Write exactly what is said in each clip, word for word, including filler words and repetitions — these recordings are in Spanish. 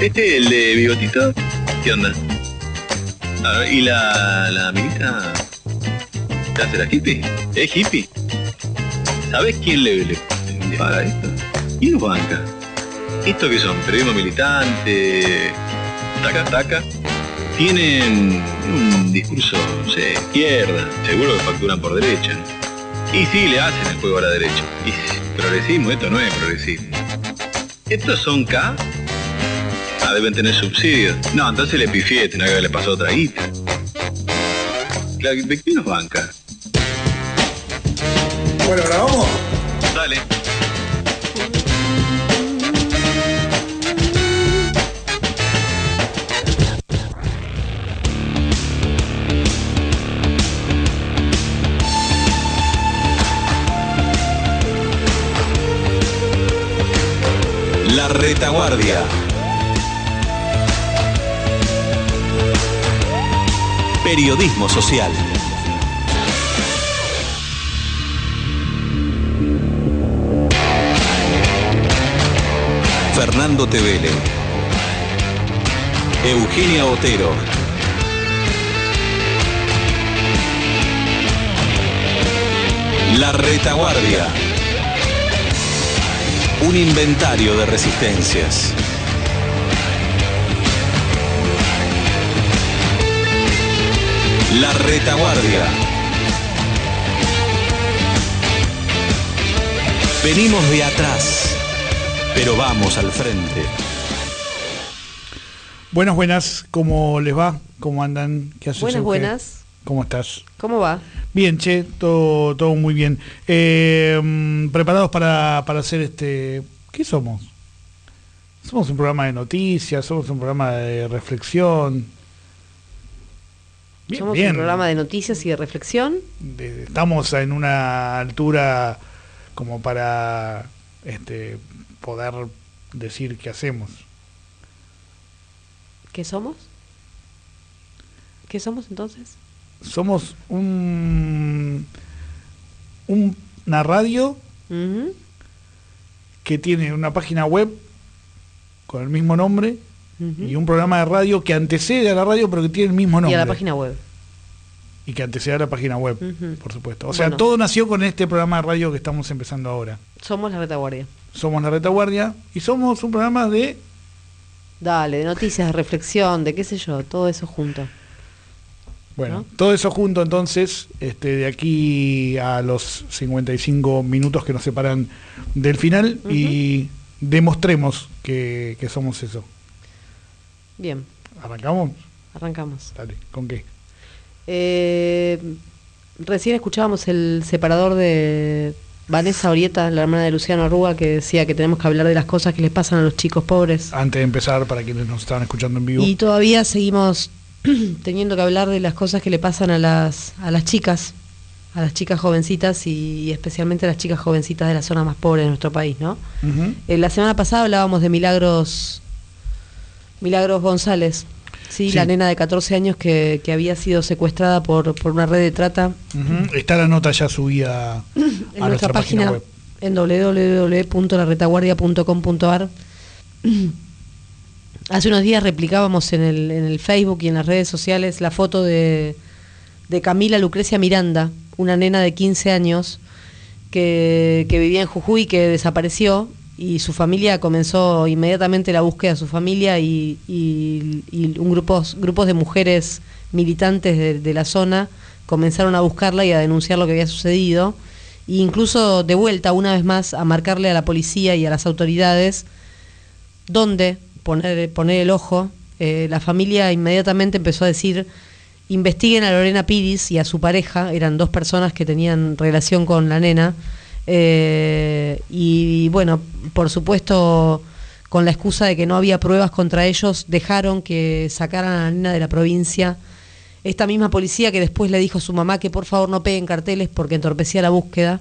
Este, el de bigotito, ¿qué onda? A ver, ¿y la, la minita? ¿Te hace la hippie? ¿Es hippie? ¿Sabes quién le, le, le paga esto? ¿Quién los banca? ¿Esto qué son? ¿Periodismo militante? ¿Taca, taca? Tienen un discurso, no sé, izquierda. Seguro que facturan por derecha. Y sí, le hacen el juego a la derecha. Y progresismo, esto no es progresismo. ¿Estos son K? Ah, deben tener subsidios. No, entonces le pifié, tenía que le pasó otra guita. Claro, ¿de quién nos banca? Bueno, ¿ahora vamos? Dale. La Retaguardia. Periodismo social. Fernando Tevele, Eugenia Otero, La Retaguardia. Un inventario de resistencias. La Retaguardia. Venimos de atrás, pero vamos al frente. Buenas, buenas. ¿Cómo les va? ¿Cómo andan? ¿Qué haces? Buenas, Euge? buenas. ¿Cómo estás? ¿Cómo va? Bien, che, todo, todo muy bien. Eh, preparados para, para hacer este... ¿Qué somos? Somos un programa de noticias, somos un programa de reflexión. Bien, Somos bien. un programa de noticias y de reflexión. De, estamos en una altura como para este, poder decir qué hacemos. ¿Qué somos? ¿Qué somos entonces? Somos un, un una radio Uh-huh. que tiene una página web con el mismo nombre Uh-huh. y un programa de radio que antecede a la radio pero que tiene el mismo nombre. Y a la página web. Y que antecede a la página web, Uh-huh. por supuesto. O sea, Bueno. todo nació con este programa de radio que estamos empezando ahora. Somos La Retaguardia. Somos La Retaguardia y somos un programa de... Dale, de noticias, de reflexión, de qué sé yo, todo eso junto. Bueno, ¿no? todo eso junto entonces, este, de aquí a los cincuenta y cinco minutos que nos separan del final Uh-huh. y demostremos que, que somos eso. Bien, ¿Arrancamos? arrancamos. Dale, ¿con qué? Eh, recién escuchábamos el separador de Vanessa Orieta, la hermana de Luciano Arruga, que decía que tenemos que hablar de las cosas que les pasan a los chicos pobres. Antes de empezar, para quienes nos estaban escuchando en vivo. Y todavía seguimos teniendo que hablar de las cosas que le pasan a las a las chicas, a las chicas jovencitas y, y especialmente a las chicas jovencitas de la zona más pobre de nuestro país, ¿no? Uh-huh. Eh, la semana pasada hablábamos de Milagros Milagros González, ¿sí? Sí. La nena de catorce años que, que había sido secuestrada por, por una red de trata. Uh-huh. Está la nota ya subida a En nuestra, nuestra página, página web. en doble u doble u doble u punto la retaguardia punto com punto a r. Hace unos días replicábamos en el, en el Facebook y en las redes sociales la foto de, de Camila Lucrecia Miranda, una nena de quince años que, que vivía en Jujuy, que desapareció, y su familia comenzó inmediatamente la búsqueda de su familia y, y, y un grupos, grupos de mujeres militantes de, de la zona comenzaron a buscarla y a denunciar lo que había sucedido, e incluso de vuelta una vez más a marcarle a la policía y a las autoridades dónde poner, poner el ojo. Eh, la familia inmediatamente empezó a decir: investiguen a Lorena Piris y a su pareja, eran dos personas que tenían relación con la nena, eh, y bueno, por supuesto, con la excusa de que no había pruebas contra ellos, dejaron que sacaran a la nena de la provincia. Esta misma policía que después le dijo a su mamá que por favor no peguen carteles porque entorpecía la búsqueda,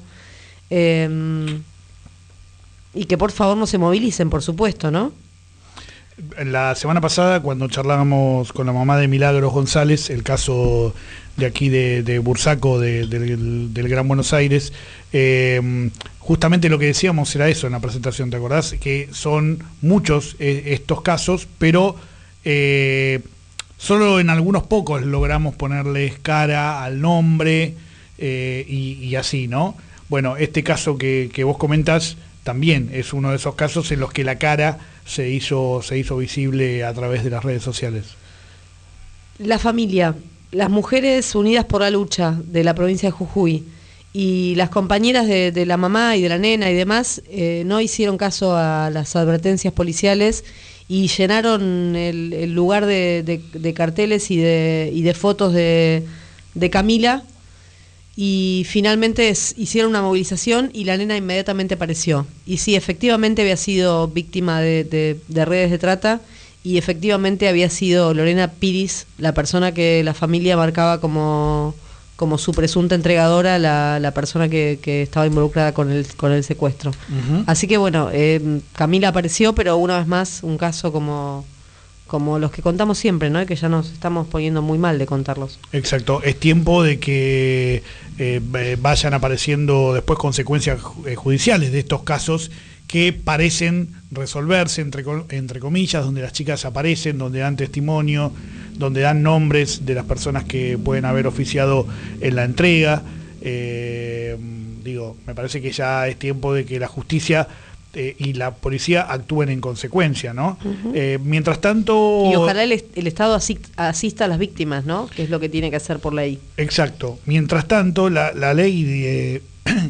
eh, y que por favor no se movilicen, por supuesto, ¿no? la semana pasada, cuando charlábamos con la mamá de Milagros González, el caso de aquí de, de Bursaco, de, de, del, del Gran Buenos Aires, eh, justamente lo que decíamos era eso en la presentación, ¿te acordás? Que son muchos eh, estos casos, pero eh, solo en algunos pocos logramos ponerles cara al nombre eh, y, y así, ¿no? Bueno, este caso que, que vos comentás también es uno de esos casos en los que la cara se hizo, se hizo visible a través de las redes sociales. La familia, las mujeres unidas por la lucha de la provincia de Jujuy y las compañeras de, de la mamá y de la nena y demás eh, no hicieron caso a las advertencias policiales y llenaron el, el lugar de, de, de carteles y de, y de fotos de, de Camila, y finalmente es, hicieron una movilización y la nena inmediatamente apareció. Y sí, efectivamente había sido víctima de, de, de redes de trata, y efectivamente había sido Lorena Piris la persona que la familia marcaba como, como su presunta entregadora, la, la persona que, que estaba involucrada con el, con el secuestro. Uh-huh. Así que bueno, eh, Camila apareció, pero una vez más un caso como... como los que contamos siempre, ¿no? Y que ya nos estamos poniendo muy mal de contarlos. Exacto, es tiempo de que eh, vayan apareciendo después consecuencias judiciales de estos casos que parecen resolverse, entre, entre comillas, donde las chicas aparecen, donde dan testimonio, donde dan nombres de las personas que pueden haber oficiado en la entrega. Eh, digo, me parece que ya es tiempo de que la justicia Eh, y la policía actúen en consecuencia, ¿no? Uh-huh. Eh, mientras tanto... Y ojalá el, el Estado asista a las víctimas, ¿no? Que es lo que tiene que hacer por ley. Exacto. Mientras tanto, la, la ley de,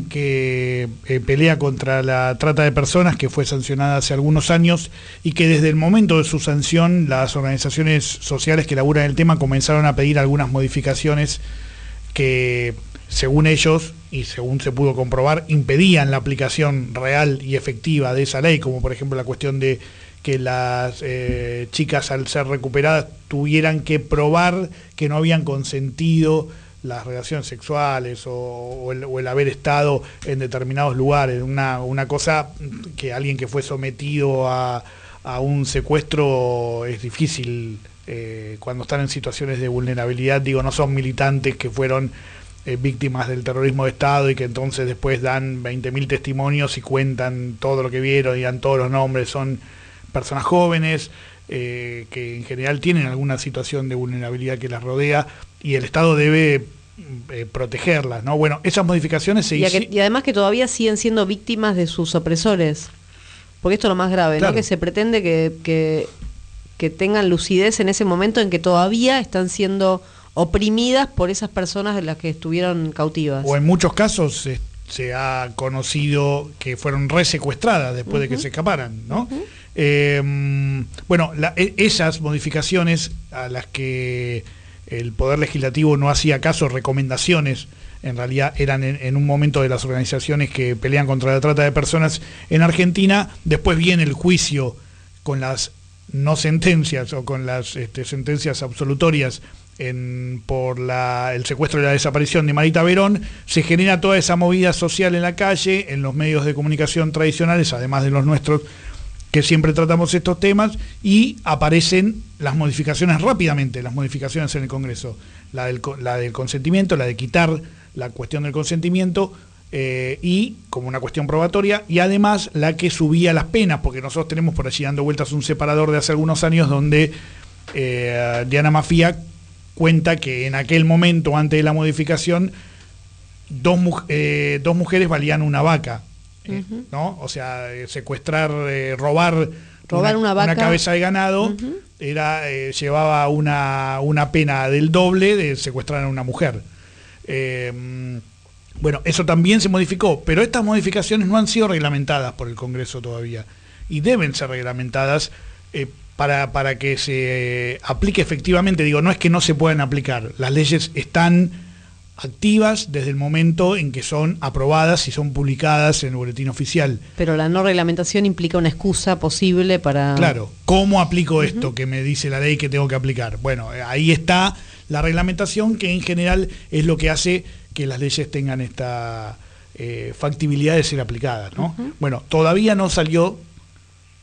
que eh, pelea contra la trata de personas, que fue sancionada hace algunos años, y que desde el momento de su sanción, las organizaciones sociales que laburan el tema comenzaron a pedir algunas modificaciones que, según ellos, y según se pudo comprobar, impedían la aplicación real y efectiva de esa ley, como por ejemplo la cuestión de que las eh, chicas, al ser recuperadas, tuvieran que probar que no habían consentido las relaciones sexuales o, o, el, o el haber estado en determinados lugares, una, una cosa que alguien que fue sometido a, a un secuestro es difícil eh, cuando están en situaciones de vulnerabilidad. Digo, no son militantes que fueron Eh, víctimas del terrorismo de Estado y que entonces después dan veinte mil testimonios y cuentan todo lo que vieron y dan todos los nombres. Son personas jóvenes eh, que en general tienen alguna situación de vulnerabilidad que las rodea, y el Estado debe eh, protegerlas, ¿no? Bueno, esas modificaciones se hicieron. Y, y además que todavía siguen siendo víctimas de sus opresores, porque esto es lo más grave, claro, ¿no? Que se pretende que, que, que tengan lucidez en ese momento en que todavía están siendo oprimidas por esas personas de las que estuvieron cautivas. O en muchos casos se, se ha conocido que fueron resecuestradas después uh-huh. de que se escaparan, ¿no? Uh-huh. Eh, bueno, la, esas modificaciones a las que el Poder Legislativo no hacía caso, recomendaciones, en realidad eran en, en un momento de las organizaciones que pelean contra la trata de personas en Argentina. Después viene el juicio con las no sentencias o con las este, sentencias absolutorias En, por la, el secuestro y la desaparición de Marita Verón. Se genera toda esa movida social en la calle, en los medios de comunicación tradicionales, además de los nuestros, que siempre tratamos estos temas, y aparecen las modificaciones rápidamente, las modificaciones en el Congreso, la del, la del consentimiento, la de quitar la cuestión del consentimiento, eh, y como una cuestión probatoria, y además la que subía las penas, porque nosotros tenemos por allí dando vueltas un separador de hace algunos años donde eh, Diana Mafia cuenta que en aquel momento, antes de la modificación, dos, eh, dos mujeres valían una vaca, eh, uh-huh. ¿no? O sea, eh, secuestrar, eh, robar, robar una, una, vaca. una cabeza de ganado, uh-huh. era eh, llevaba una, una pena del doble de secuestrar a una mujer. Eh, bueno, eso también se modificó, pero estas modificaciones no han sido reglamentadas por el Congreso todavía, y deben ser reglamentadas eh, Para, para que se aplique efectivamente. Digo, no es que no se puedan aplicar, las leyes están activas desde el momento en que son aprobadas y son publicadas en el boletín oficial. Pero la no reglamentación implica una excusa posible para... Claro, ¿cómo aplico esto uh-huh. que me dice la ley que tengo que aplicar? Bueno, ahí está la reglamentación, que en general es lo que hace que las leyes tengan esta eh, factibilidad de ser aplicadas, ¿no? Uh-huh. Bueno, todavía no salió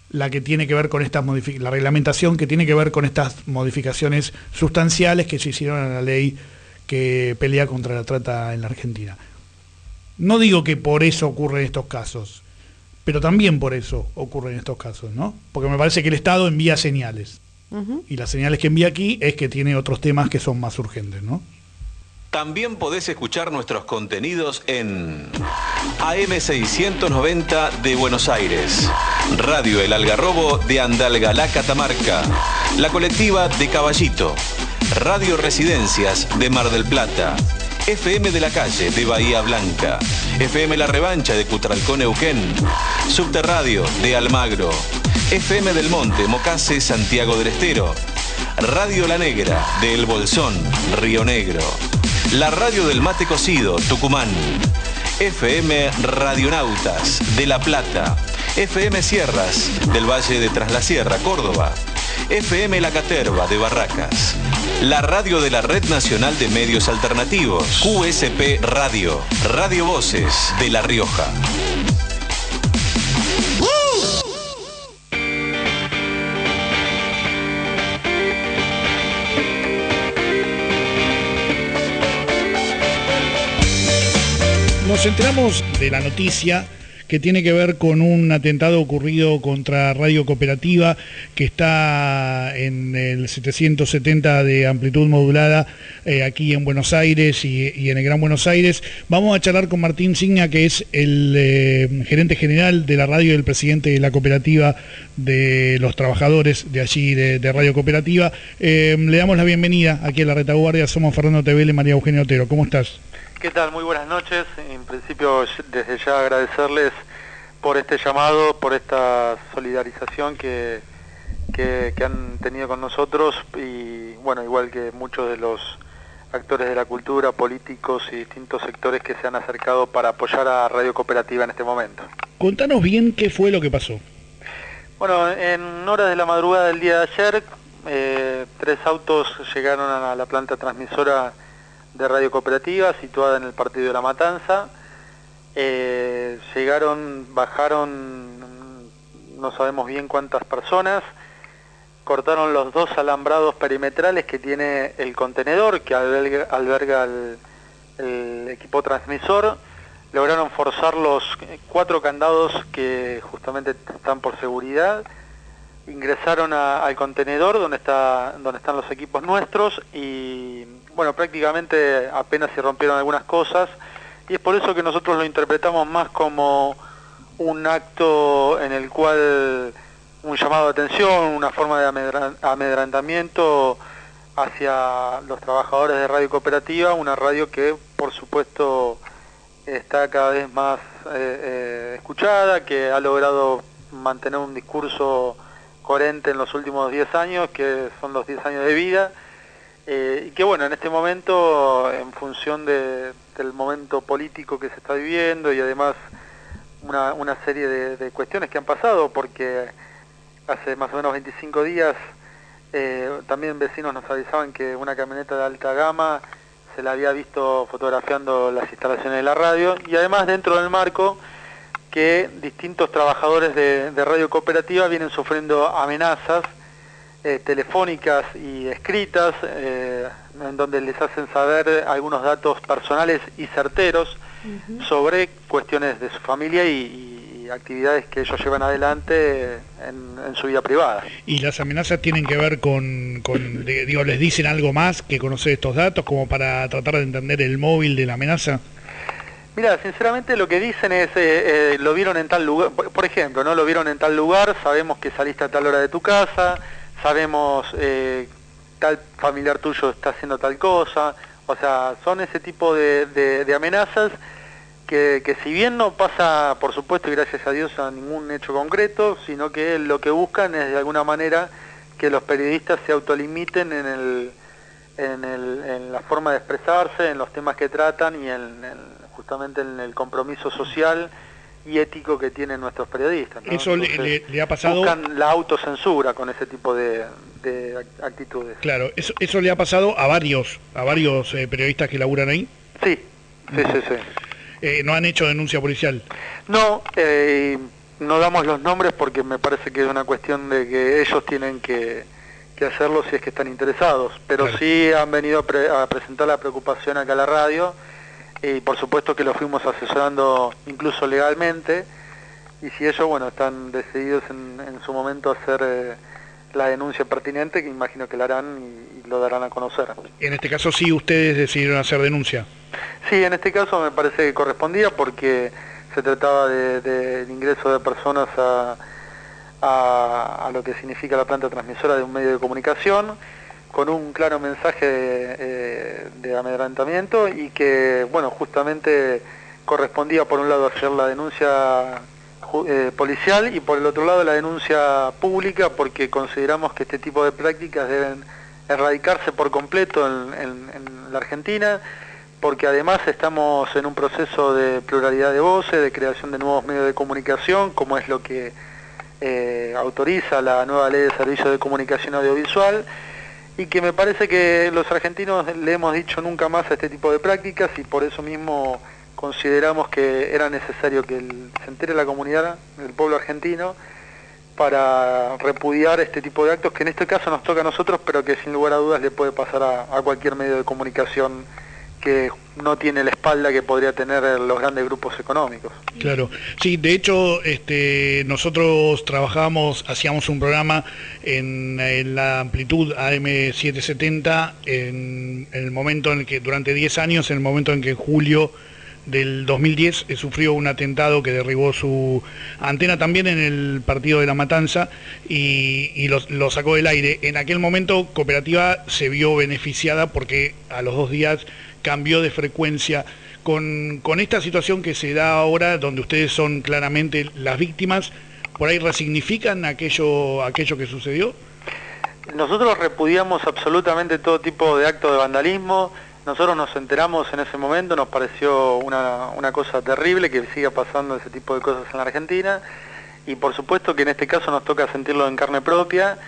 la que tiene que ver con estas modific- la reglamentación que tiene que ver con estas modificaciones sustanciales que se hicieron a la ley que pelea contra la trata en la Argentina. No digo que por eso ocurren estos casos, pero también por eso ocurren estos casos, ¿no? Porque me parece que el Estado envía señales. Uh-huh. Y las señales que envía aquí es que tiene otros temas que son más urgentes, ¿no? También podés escuchar nuestros contenidos en A M seiscientos noventa de Buenos Aires, Radio El Algarrobo de Andalgalá, Catamarca, La Colectiva de Caballito, Radio Residencias de Mar del Plata, F M de la Calle de Bahía Blanca, F M La Revancha de Cutralcón, Neuquén, Subterradio de Almagro, F M del Monte, Mocase, Santiago del Estero, Radio La Negra de El Bolsón, Río Negro, la Radio del Mate Cocido, Tucumán, F M Radionautas de La Plata, F M Sierras del Valle de Tras la Sierra, Córdoba, F M La Caterva de Barracas, la radio de la Red Nacional de Medios Alternativos, Q S P Radio, Radio Voces de La Rioja. Nos enteramos de la noticia que tiene que ver con un atentado ocurrido contra Radio Cooperativa, que está en el setecientos setenta de amplitud modulada, eh, aquí en Buenos Aires y, y en el Gran Buenos Aires. Vamos a charlar con Martín Signa, que es el eh, gerente general de la radio y el presidente de la cooperativa de los trabajadores de allí, de, de Radio Cooperativa. Eh, le damos la bienvenida aquí a la Retaguardia. Somos Fernando Tevele y María Eugenia Otero. ¿Cómo estás? ¿Qué tal? Muy buenas noches. En principio, desde ya agradecerles por este llamado, por esta solidarización que, que, que han tenido con nosotros y, bueno, igual que muchos de los actores de la cultura, políticos y distintos sectores que se han acercado para apoyar a Radio Cooperativa en este momento. Contanos bien qué fue lo que pasó. Bueno, en horas de la madrugada del día de ayer, eh, tres autos llegaron a la planta transmisora de Radio Cooperativa, situada en el partido de La Matanza. Eh, llegaron, bajaron, no sabemos bien cuántas personas, cortaron los dos alambrados perimetrales que tiene el contenedor que alberga, alberga el, el equipo transmisor, lograron forzar los cuatro candados que justamente están por seguridad, ingresaron a, al contenedor donde, está, donde están los equipos nuestros y, bueno, prácticamente apenas se rompieron algunas cosas, y es por eso que nosotros lo interpretamos más como un acto en el cual un llamado de atención, una forma de amedrentamiento hacia los trabajadores de Radio Cooperativa, una radio que por supuesto está cada vez más eh, eh, escuchada, que ha logrado mantener un discurso coherente en los últimos diez años, que son los diez años de vida, eh, y que bueno, en este momento, en función de, del momento político que se está viviendo y además una, una serie de, de cuestiones que han pasado, porque hace más o menos veinticinco días eh, también vecinos nos avisaban que una camioneta de alta gama se la había visto fotografiando las instalaciones de la radio, y además dentro del marco que distintos trabajadores de, de Radio Cooperativa vienen sufriendo amenazas eh, telefónicas y escritas, eh, en donde les hacen saber algunos datos personales y certeros uh-huh. sobre cuestiones de su familia y, y actividades que ellos llevan adelante en, en su vida privada. ¿Y las amenazas tienen que ver con, con digo, les dicen algo más que conocer estos datos, como para tratar de entender el móvil de la amenaza? Mira, sinceramente lo que dicen es, eh, eh, lo vieron en tal lugar, por, por ejemplo, ¿no? Lo vieron en tal lugar, sabemos que saliste a tal hora de tu casa, sabemos eh, tal familiar tuyo está haciendo tal cosa, o sea, son ese tipo de, de, de amenazas que, que si bien no pasa, por supuesto y gracias a Dios, a ningún hecho concreto, sino que lo que buscan es de alguna manera que los periodistas se autolimiten en el, en el, en la forma de expresarse, en los temas que tratan y en, en justamente en el compromiso social y ético que tienen nuestros periodistas, ¿no? Eso le, le, le ha pasado... Buscan la autocensura con ese tipo de, de actitudes. Claro, eso, eso le ha pasado a varios, a varios eh, periodistas que laburan ahí. Sí, sí, sí, sí. Eh, ¿No han hecho denuncia policial? No, eh, no damos los nombres porque me parece que es una cuestión de que ellos tienen que, que hacerlo si es que están interesados, pero claro. Sí han venido a, pre, a presentar la preocupación acá a la radio, y por supuesto que lo fuimos asesorando incluso legalmente, y si ellos, bueno, están decididos en, en su momento a hacer eh, la denuncia pertinente, que imagino que la harán y, y lo darán a conocer. En este caso sí ustedes decidieron hacer denuncia. Sí, en este caso me parece que correspondía porque se trataba del de, de ingreso de personas a, a, a lo que significa la planta transmisora de un medio de comunicación, con un claro mensaje de, eh, de amedrentamiento, y que, bueno, justamente correspondía por un lado hacer la denuncia eh, policial y por el otro lado la denuncia pública, porque consideramos que este tipo de prácticas deben erradicarse por completo en, en, en la Argentina, porque además estamos en un proceso de pluralidad de voces, de creación de nuevos medios de comunicación, como es lo que eh, autoriza la nueva ley de servicios de comunicación audiovisual, y que me parece que los argentinos le hemos dicho nunca más a este tipo de prácticas, y por eso mismo consideramos que era necesario que el, se entere la comunidad, el pueblo argentino, para repudiar este tipo de actos que en este caso nos toca a nosotros, pero que sin lugar a dudas le puede pasar a, a cualquier medio de comunicación que no tiene la espalda que podría tener los grandes grupos económicos. Claro, sí, de hecho este, nosotros trabajábamos, hacíamos un programa en, en la amplitud A M setecientos setenta en, en el momento en el que, durante diez años, en el momento en que en julio del dos mil diez eh, sufrió un atentado que derribó su antena también en el partido de La Matanza y, y lo, lo sacó del aire. En aquel momento Cooperativa se vio beneficiada porque a los dos días cambió de frecuencia. Con, con esta situación que se da ahora, donde ustedes son claramente las víctimas, ¿por ahí resignifican aquello, aquello que sucedió? Nosotros repudiamos absolutamente todo tipo de acto de vandalismo. Nosotros nos enteramos en ese momento, nos pareció una, una cosa terrible que siga pasando ese tipo de cosas en la Argentina, y por supuesto que en este caso nos toca sentirlo en carne propia,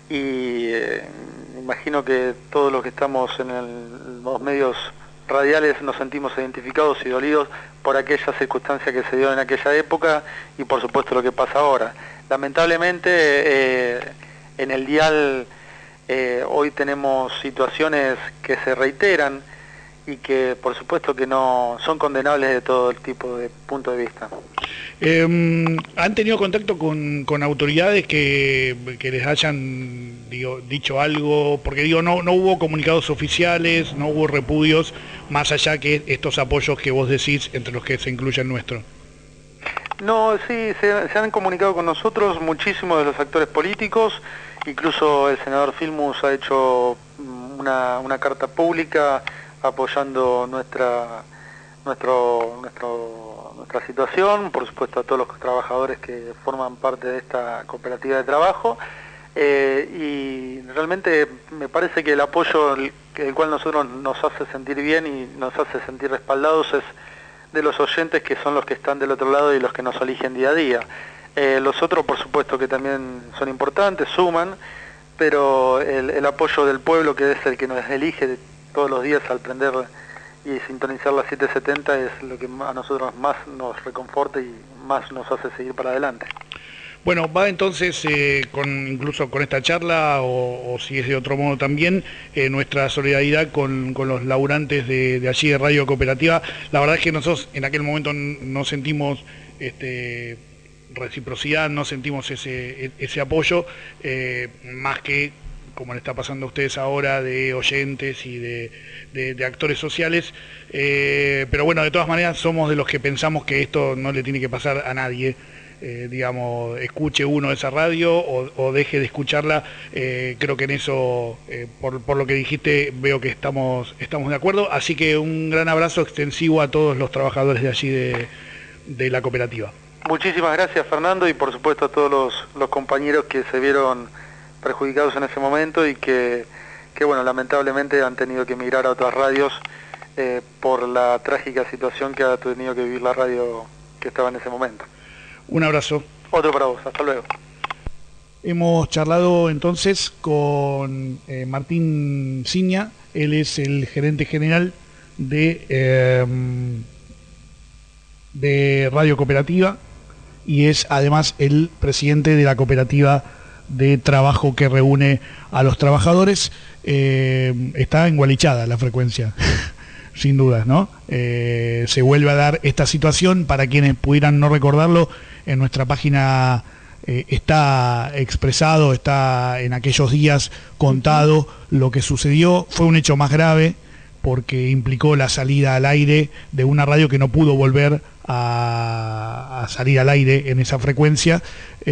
y eh, imagino que todos los que estamos en el, los medios radiales nos sentimos identificados y dolidos por aquella circunstancia que se dio en aquella época, y por supuesto lo que pasa ahora. Lamentablemente eh, en el dial eh, hoy tenemos situaciones que se reiteran y que por supuesto que no son condenables de todo el tipo de punto de vista. Eh, ¿Han tenido contacto con, con autoridades que, que les hayan digo, dicho algo? Porque digo, no, no hubo comunicados oficiales, no hubo repudios, más allá que estos apoyos que vos decís, entre los que se incluye el nuestro. No, sí, se, se han comunicado con nosotros muchísimos de los actores políticos, incluso el senador Filmus ha hecho una, una carta pública apoyando nuestra nuestro nuestro nuestra situación, por supuesto a todos los trabajadores que forman parte de esta cooperativa de trabajo, eh, y realmente me parece que el apoyo el, el cual nosotros nos hace sentir bien y nos hace sentir respaldados es de los oyentes, que son los que están del otro lado y los que nos eligen día a día. Eh, los otros por supuesto que también son importantes, suman, pero el, el apoyo del pueblo, que es el que nos elige todos los días al prender y sintonizar las setecientos setenta, es lo que a nosotros más nos reconforta y más nos hace seguir para adelante. Bueno, va entonces, eh, con incluso con esta charla, o, o si es de otro modo también, eh, nuestra solidaridad con, con los laburantes de, de allí de Radio Cooperativa. La verdad es que nosotros en aquel momento no sentimos este, reciprocidad, no sentimos ese, ese apoyo, eh, más que como le está pasando a ustedes ahora, de oyentes y de, de, de actores sociales, eh, pero bueno, de todas maneras somos de los que pensamos que esto no le tiene que pasar a nadie. Eh, digamos, escuche uno esa radio o, o deje de escucharla, eh, creo que en eso, eh, por, por lo que dijiste, veo que estamos, estamos de acuerdo, así que un gran abrazo extensivo a todos los trabajadores de allí de, de la cooperativa. Muchísimas gracias, Fernando, y por supuesto a todos los, los compañeros que se vieron perjudicados en ese momento y que, que bueno, lamentablemente han tenido que emigrar a otras radios eh, por la trágica situación que ha tenido que vivir la radio que estaba en ese momento. Un abrazo. Otro para vos, hasta luego. Hemos charlado entonces con eh, Martín Ciña, él es el gerente general de, eh, de Radio Cooperativa, y es además el presidente de la cooperativa de trabajo que reúne a los trabajadores. Eh, está engualichada la frecuencia, sin dudas, ¿no? Eh, se vuelve a dar esta situación. Para quienes pudieran no recordarlo, en nuestra página eh, está expresado, está en aquellos días contado lo que sucedió. Fue un hecho más grave porque implicó la salida al aire de una radio que no pudo volver a, a salir al aire en esa frecuencia.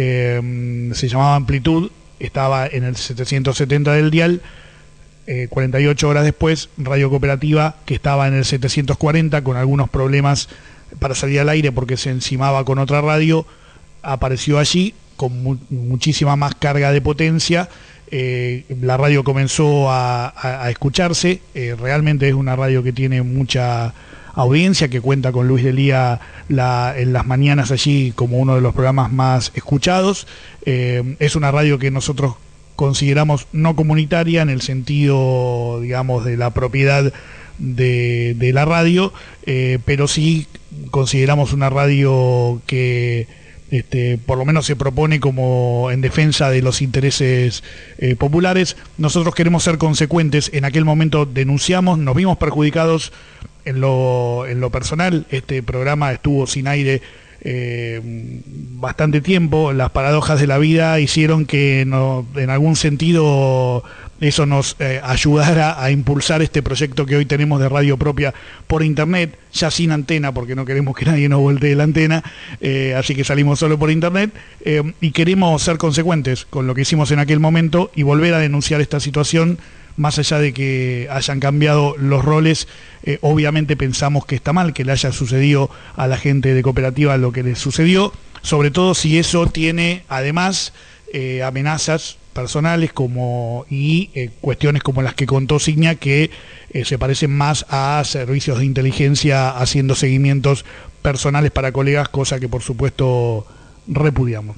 Eh, se llamaba Amplitud, estaba en el setecientos setenta del dial. Eh, cuarenta y ocho horas después, Radio Cooperativa, que estaba en el setecientos cuarenta con algunos problemas para salir al aire porque se encimaba con otra radio, apareció allí con mu muchísima más carga de potencia. Eh, la radio comenzó a, a, a escucharse. Eh, realmente es una radio que tiene mucha audiencia, que cuenta con Luis Delía la, en las mañanas allí como uno de los programas más escuchados. Eh, es una radio que nosotros consideramos no comunitaria en el sentido, digamos, de la propiedad de, de la radio, eh, pero sí consideramos una radio que Este, por lo menos se propone como en defensa de los intereses eh, populares. Nosotros queremos ser consecuentes. En aquel momento denunciamos, nos vimos perjudicados en lo, en lo personal. Este programa estuvo sin aire eh, bastante tiempo. Las paradojas de la vida hicieron que no, en algún sentido eso nos eh, ayudara a impulsar este proyecto que hoy tenemos de radio propia por internet, ya sin antena, porque no queremos que nadie nos voltee la antena, eh, así que salimos solo por internet, eh, y queremos ser consecuentes con lo que hicimos en aquel momento y volver a denunciar esta situación. Más allá de que hayan cambiado los roles, eh, obviamente pensamos que está mal que le haya sucedido a la gente de Cooperativa lo que les sucedió, sobre todo si eso tiene además eh, amenazas personales como y eh, cuestiones como las que contó Signia, que eh, se parecen más a servicios de inteligencia haciendo seguimientos personales para colegas, cosa que por supuesto repudiamos.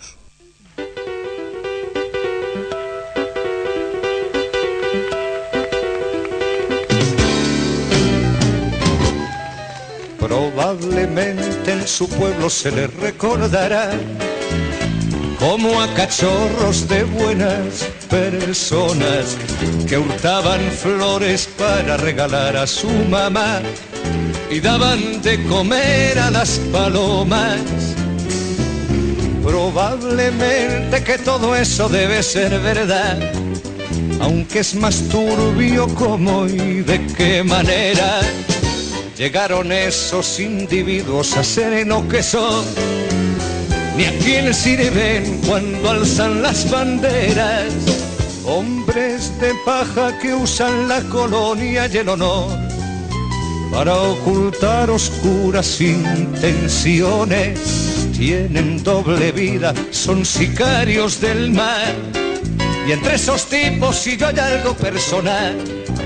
Probablemente en su pueblo se le recordará como a cachorros de buenas personas que hurtaban flores para regalar a su mamá y daban de comer a las palomas. Probablemente que todo eso debe ser verdad, aunque es más turbio cómo y de qué manera llegaron esos individuos a ser lo que son, ni a quién sirven cuando alzan las banderas. Hombres de paja que usan la colonia y el honor para ocultar oscuras intenciones. Tienen doble vida, son sicarios del mar. Y entre esos tipos si yo hay algo personal.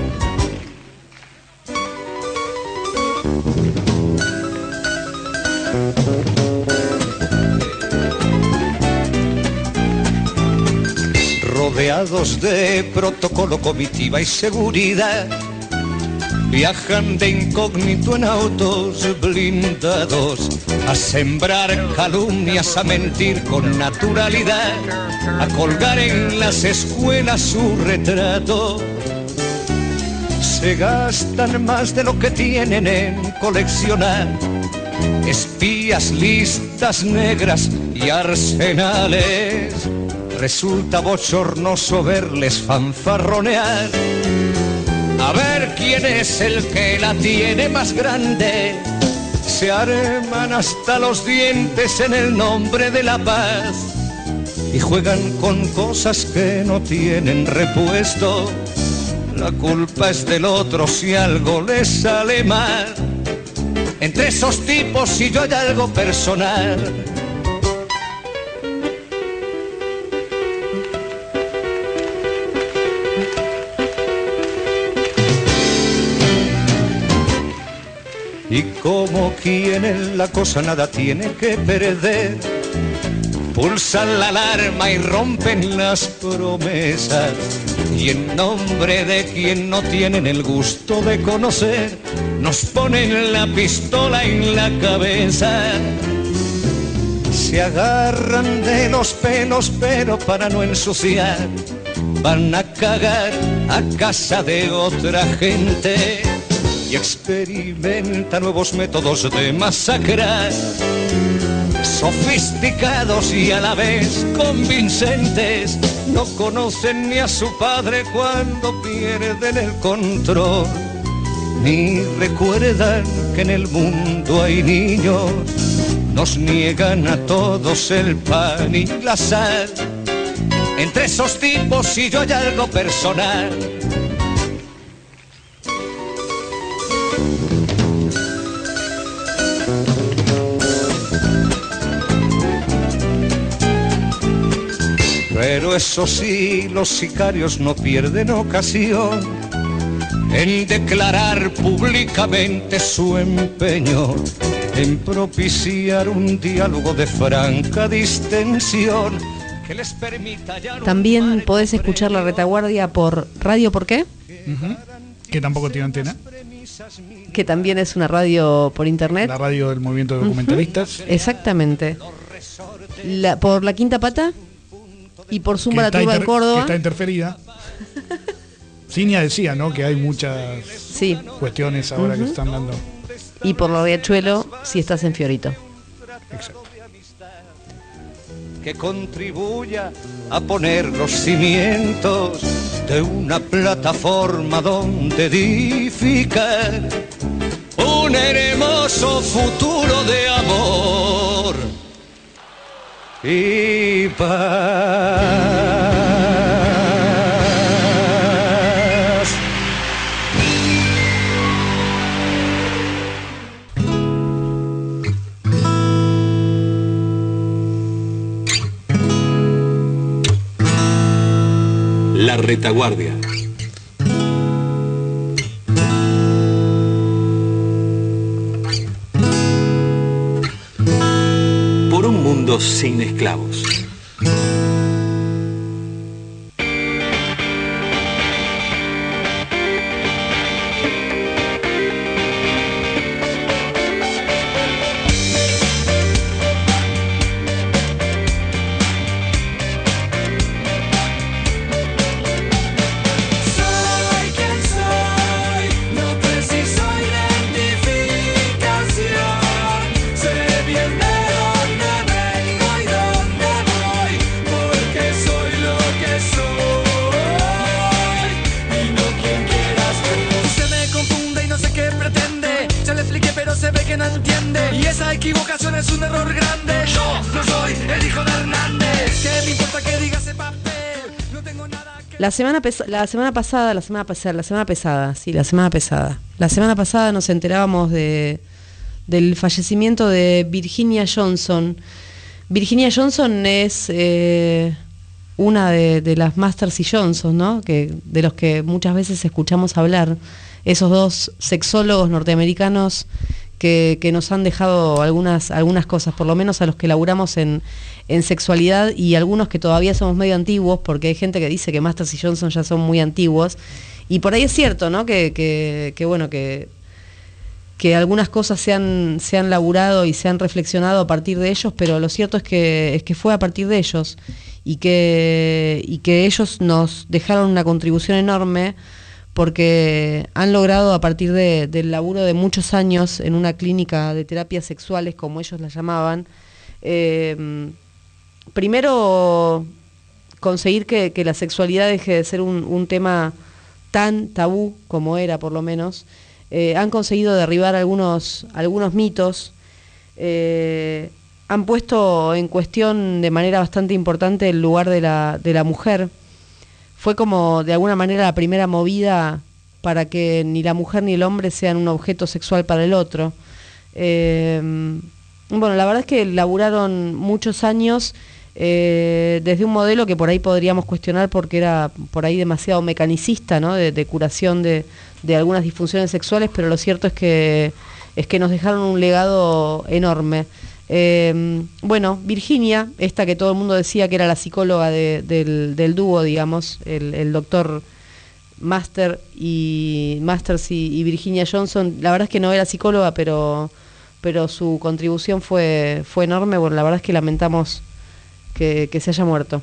Rodeados de protocolo, comitiva y seguridad, viajan de incógnito en autos blindados a sembrar calumnias, a mentir con naturalidad, a colgar en las escuelas su retrato. Se gastan más de lo que tienen en coleccionar espías, listas negras y arsenales. Resulta bochornoso verles fanfarronear, a ver quién es el que la tiene más grande. Se arman hasta los dientes en el nombre de la paz y juegan con cosas que no tienen repuesto. La culpa es del otro si algo les sale mal. Entre esos tipos si yo hay algo personal. Y como quien en la cosa nada tiene que perder, pulsan la alarma y rompen las promesas. Y en nombre de quien no tienen el gusto de conocer, nos ponen la pistola en la cabeza. se agarran de los pelos, pero para no ensuciar van a cagar a casa de otra gente y experimenta nuevos métodos de masacrar, sofisticados y a la vez convincentes. No conocen ni a su padre cuando pierden el control, ni recuerdan que en el mundo hay niños. Nos niegan a todos el pan y la sal. Entre esos tipos y yo hay algo personal. Pero eso sí, los sicarios no pierden ocasión en declarar públicamente su empeño en propiciar un diálogo de franca distensión que les permita ya. También podés escuchar La Retaguardia por Radio ¿Por qué? Uh-huh. Que tampoco tiene antena. Que también es una radio por internet. La radio del movimiento de documentalistas. Uh-huh. Exactamente. La, por La Quinta Pata y por Zumba La Turba en Córdoba. Que está interferida. Cinia decía, ¿no? Que hay muchas sí. cuestiones ahora uh-huh. que se están dando. Y por lo Riachuelo si estás en Fiorito. Exacto. Que contribuya a poner los cimientos de una plataforma donde edificar un hermoso futuro de amor y paz. La Retaguardia. Por un mundo sin esclavos. La semana, la semana pasada, la semana pasada, la semana pesada, sí, la semana pesada. La semana pasada nos enterábamos de del fallecimiento de Virginia Johnson. Virginia Johnson es eh, una de, de las Masters y Johnson, ¿no? Que, de los que muchas veces escuchamos hablar, esos dos sexólogos norteamericanos que, que nos han dejado algunas, algunas cosas, por lo menos a los que laburamos en, en sexualidad, y algunos que todavía somos medio antiguos, porque hay gente que dice que Masters y Johnson ya son muy antiguos, y por ahí es cierto, ¿no? Que, que, que bueno, que, que algunas cosas se han, se han laburado y se han reflexionado a partir de ellos, pero lo cierto es que, es que fue a partir de ellos, y que, y que ellos nos dejaron una contribución enorme, porque han logrado, a partir de, del laburo de muchos años en una clínica de terapias sexuales, como ellos la llamaban, eh, primero conseguir que, que la sexualidad deje de ser un, un tema tan tabú como era, por lo menos. Eh, han conseguido derribar algunos, algunos mitos, eh, han puesto en cuestión de manera bastante importante el lugar de la, de la mujer. Fue como de alguna manera la primera movida para que ni la mujer ni el hombre sean un objeto sexual para el otro. Eh, bueno, la verdad es que laburaron muchos años eh, desde un modelo que por ahí podríamos cuestionar porque era por ahí demasiado mecanicista, ¿no? de, de curación de, de algunas disfunciones sexuales, pero lo cierto es que, es que nos dejaron un legado enorme. Eh, bueno, Virginia, esta que todo el mundo decía que era la psicóloga de, del, del dúo, digamos, el, el doctor Master y Masters y, y Virginia Johnson, la verdad es que no era psicóloga, pero, pero su contribución fue, fue enorme. Bueno, la verdad es que lamentamos que, que se haya muerto.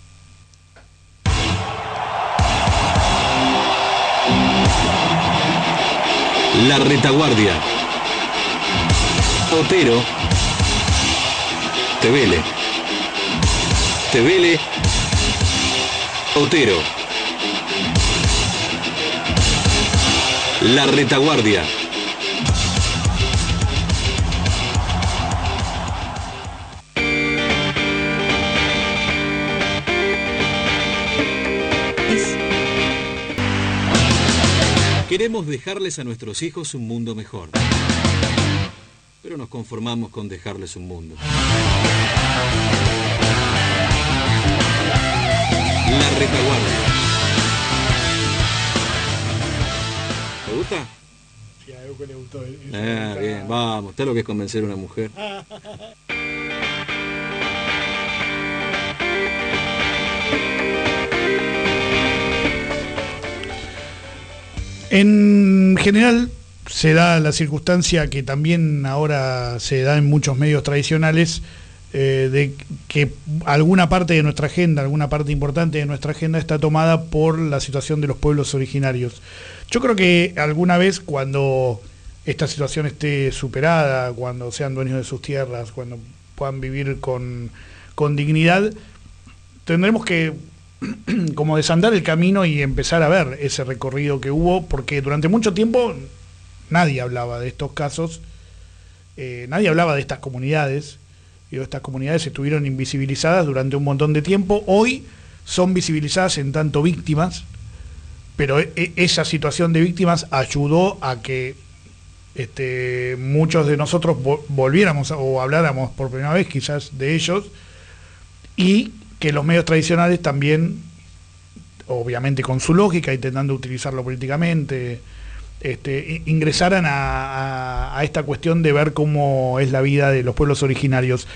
La retaguardia. Otero. Tevele. Tevele. Otero. La retaguardia. Queremos dejarles a nuestros hijos un mundo mejor, pero nos conformamos con dejarles un mundo. La retaguardia. ¿Te gusta? Sí, a Euco le gustó. Ah, bien, vamos, está lo que es convencer a una mujer. En general se da la circunstancia que también ahora se da en muchos medios tradicionales, eh, de que alguna parte de nuestra agenda, alguna parte importante de nuestra agenda está tomada por la situación de los pueblos originarios. Yo creo que alguna vez, cuando esta situación esté superada, cuando sean dueños de sus tierras, cuando puedan vivir con, con dignidad, tendremos que como desandar el camino y empezar a ver ese recorrido que hubo, porque durante mucho tiempo nadie hablaba de estos casos, eh, nadie hablaba de estas comunidades, y estas comunidades estuvieron invisibilizadas durante un montón de tiempo. Hoy son visibilizadas en tanto víctimas, pero e esa situación de víctimas ayudó a que este, muchos de nosotros vo volviéramos a, o habláramos por primera vez quizás de ellos, y que los medios tradicionales también, obviamente con su lógica, intentando utilizarlo políticamente, este, ingresaran a, a, a esta cuestión de ver cómo es la vida de los pueblos originarios.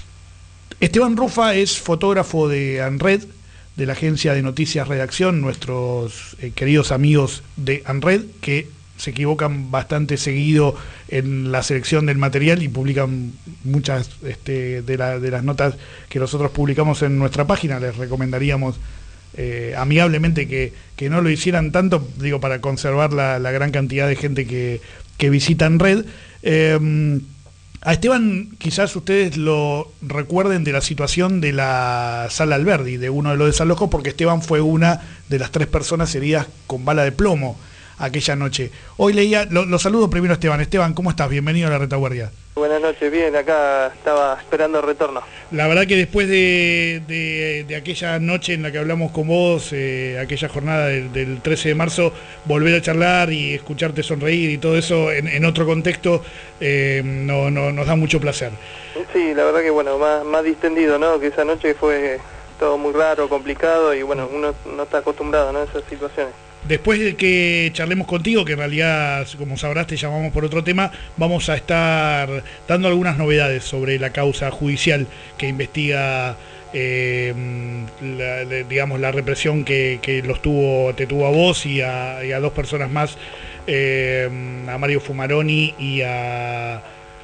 Esteban Rufa es fotógrafo de ANRED, de la agencia de noticias Redacción, nuestros eh, queridos amigos de ANRED, que se equivocan bastante seguido en la selección del material y publican muchas este, de, la, de las notas que nosotros publicamos en nuestra página. Les recomendaríamos eh, amigablemente que, que no lo hicieran tanto, digo, para conservar la, la gran cantidad de gente que, que visita ANRED. Eh, a Esteban quizás ustedes lo recuerden de la situación de la Sala Alberdi, de uno de los desalojos, porque Esteban fue una de las tres personas heridas con bala de plomo aquella noche. Hoy leía, lo, lo saludo primero a Esteban. Esteban, ¿cómo estás? Bienvenido a la retaguardia. Buenas noches, bien, acá estaba esperando el retorno. La verdad que después de, de, de aquella noche en la que hablamos con vos, eh, aquella jornada del, del trece de marzo, volver a charlar y escucharte sonreír y todo eso en, en otro contexto, eh, no, no, nos da mucho placer. Sí, la verdad que bueno, más, más distendido, ¿no? Que esa noche fue todo muy raro, complicado y bueno, uno no está acostumbrado, ¿no? A esas situaciones. Después de que charlemos contigo, que en realidad, como sabrás, te llamamos por otro tema, vamos a estar dando algunas novedades sobre la causa judicial que investiga, eh, la, la, digamos, la represión que, que los tuvo, te tuvo a vos y a, y a dos personas más, eh, a Mario Fumaroni y a...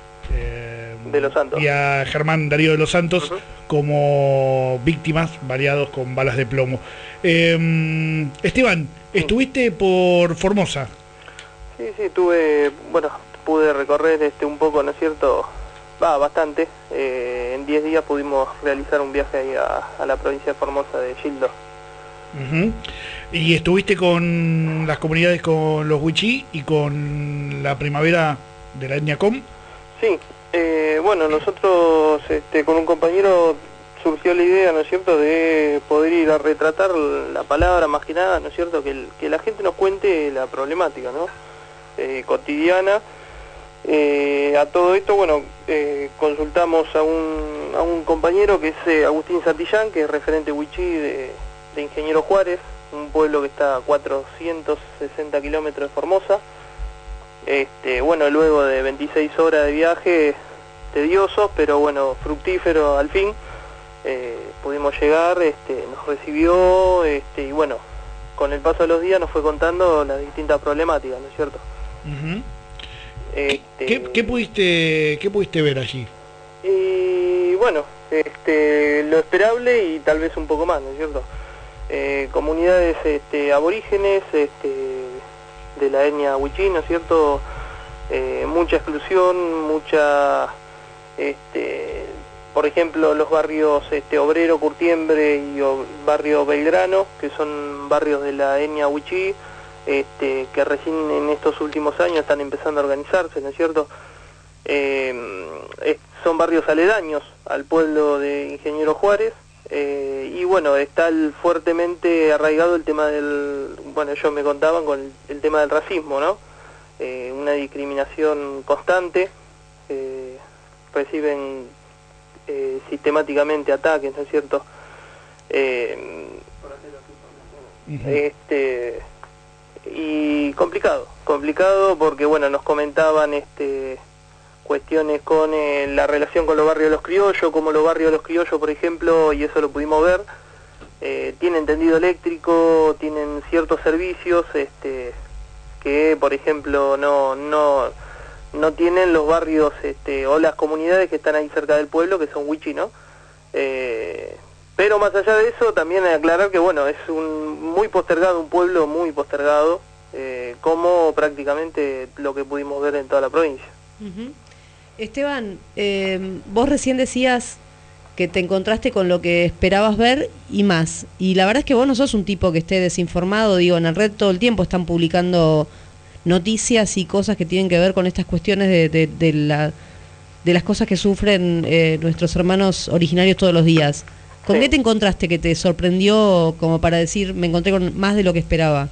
Eh, de los Santos. Y a Germán Darío de los Santos, uh-huh, como víctimas baleados con balas de plomo. Eh, Esteban, sí, estuviste por Formosa. Sí, sí, tuve, bueno, pude recorrer este un poco, ¿no es cierto? Va, bastante. Eh, en diez días pudimos realizar un viaje ahí a, a la provincia de Formosa de Gildo. Uh-huh. Y estuviste con las comunidades, con los Wichí y con la primavera de la etnia Com. Sí, eh, bueno, nosotros este, con un compañero surgió la idea, ¿no es cierto?, de poder ir a retratar la palabra más que nada, ¿no es cierto?, que, el, que la gente nos cuente la problemática, ¿no?, eh, cotidiana. Eh, a todo esto, bueno, eh, consultamos a un, a un compañero que es eh, Agustín Santillán, que es referente Wichí de, de Ingeniero Juárez, un pueblo que está a cuatrocientos sesenta kilómetros de Formosa. Este, bueno, luego de veintiséis horas de viaje, tediosos, pero bueno, fructífero al fin, eh, pudimos llegar, este, nos recibió, este, y bueno, con el paso de los días nos fue contando las distintas problemáticas, ¿no es cierto? Uh-huh. Este, ¿Qué, qué, pudiste, ¿Qué pudiste ver allí? Y bueno, este, lo esperable y tal vez un poco más, ¿no es cierto? Eh, comunidades este, aborígenes este, de la etnia wichí, ¿no es cierto? Eh, mucha exclusión, mucha, este, por ejemplo, los barrios este, Obrero, Curtiembre y o, barrio Belgrano, que son barrios de la etnia wichí, este, que recién en estos últimos años están empezando a organizarse, ¿no es cierto? Eh, es, son barrios aledaños al pueblo de Ingeniero Juárez, eh, y bueno, está el, fuertemente arraigado el tema del, bueno, ellos me contaban con el, el tema del racismo, ¿no? Eh, una discriminación constante, eh, reciben eh, sistemáticamente ataques, ¿no es cierto? Eh, este, y complicado, complicado porque bueno, nos comentaban este cuestiones con eh, la relación con los barrios de los criollos, como los barrios de los criollos, por ejemplo, y eso lo pudimos ver, eh, tienen tendido eléctrico, tienen ciertos servicios este que por ejemplo no no no tienen los barrios este o las comunidades que están ahí cerca del pueblo, que son wichí, ¿no? Eh, pero más allá de eso, también hay que aclarar que bueno, es un muy postergado, un pueblo muy postergado, eh, como prácticamente lo que pudimos ver en toda la provincia. Uh-huh. Esteban, eh, vos recién decías que te encontraste con lo que esperabas ver y más. Y la verdad es que vos no sos un tipo que esté desinformado, digo, en la red todo el tiempo están publicando noticias y cosas que tienen que ver con estas cuestiones de, de, de, la, de las cosas que sufren eh, nuestros hermanos originarios todos los días. ¿Con sí. qué te encontraste que te sorprendió como para decir, me encontré con más de lo que esperaba?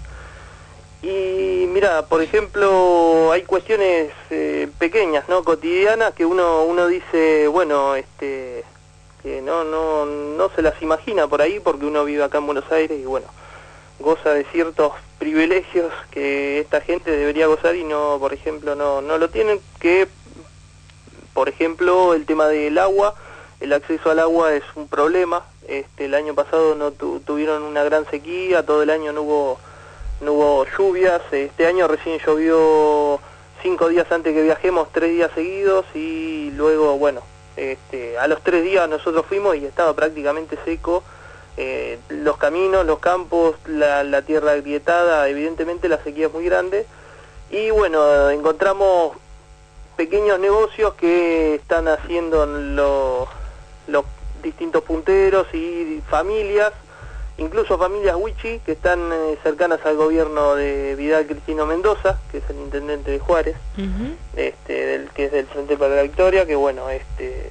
Y mira, por ejemplo, hay cuestiones eh, pequeñas, ¿no? Cotidianas, que uno uno dice, bueno, este... que no no no se las imagina por ahí porque uno vive acá en Buenos Aires y bueno, goza de ciertos privilegios que esta gente debería gozar y no, por ejemplo, no no lo tienen, que por ejemplo, el tema del agua, el acceso al agua es un problema. Este el año pasado no tu, tuvieron una gran sequía, todo el año no hubo no hubo lluvias, este año recién llovió cinco días antes que viajemos, tres días seguidos y luego, bueno, Este, a los tres días nosotros fuimos y estaba prácticamente seco, eh, los caminos, los campos, la, la tierra agrietada, evidentemente la sequía es muy grande y bueno, encontramos pequeños negocios que están haciendo los, los distintos punteros y familias, incluso familias wichí que están eh, cercanas al gobierno de Vidal Cristino Mendoza, que es el intendente de Juárez, uh-huh. este, del, que es del Frente para la Victoria, que bueno, este,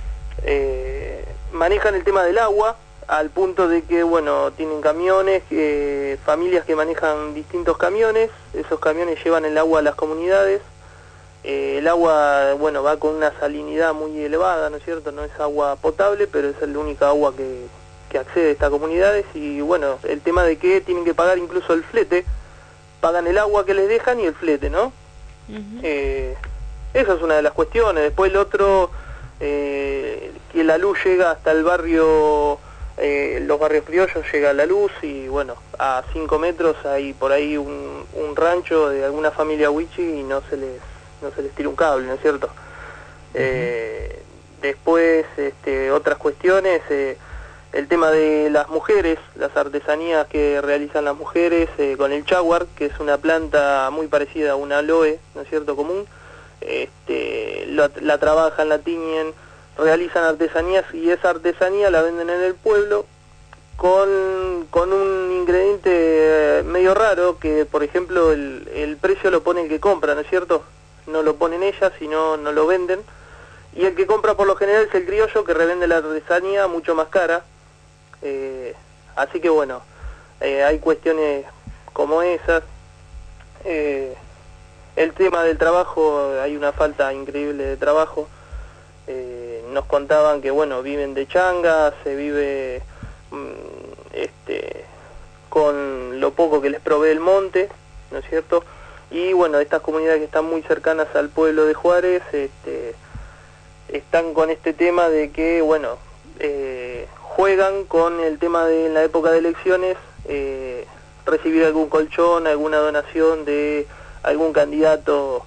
eh, manejan el tema del agua al punto de que bueno, tienen camiones, eh, familias que manejan distintos camiones, esos camiones llevan el agua a las comunidades, eh, el agua, bueno, va con una salinidad muy elevada, ¿no es cierto? No es agua potable, pero es la única agua que que accede a estas comunidades y bueno, el tema de que tienen que pagar incluso el flete, pagan el agua que les dejan y el flete, ¿no? Uh-huh. Eh, esa es una de las cuestiones. Después el otro, eh, que la luz llega hasta el barrio, eh, los barrios criollos llega la luz y bueno, a cinco metros hay por ahí un, un rancho de alguna familia wichí y no se les, no se les tira un cable, ¿no es cierto? Uh-huh. Eh, después, este, otras cuestiones, eh, el tema de las mujeres, las artesanías que realizan las mujeres eh, con el chaguar, que es una planta muy parecida a una aloe, ¿no es cierto?, común, este, la, la trabajan, la tiñen, realizan artesanías y esa artesanía la venden en el pueblo con, con un ingrediente medio raro que, por ejemplo, el, el precio lo pone el que compra, ¿no es cierto? No lo ponen ellas, sino no lo venden. Y el que compra por lo general es el criollo que revende la artesanía mucho más cara. Eh, así que bueno, eh, hay cuestiones como esas. Eh, el tema del trabajo, hay una falta increíble de trabajo. Eh, nos contaban que bueno, viven de changa, se vive mmm, este, con lo poco que les provee el monte, ¿no es cierto? Y bueno, estas comunidades que están muy cercanas al pueblo de Juárez, este, están con este tema de que, bueno, eh, juegan con el tema de en la época de elecciones, eh, recibir algún colchón, alguna donación de algún candidato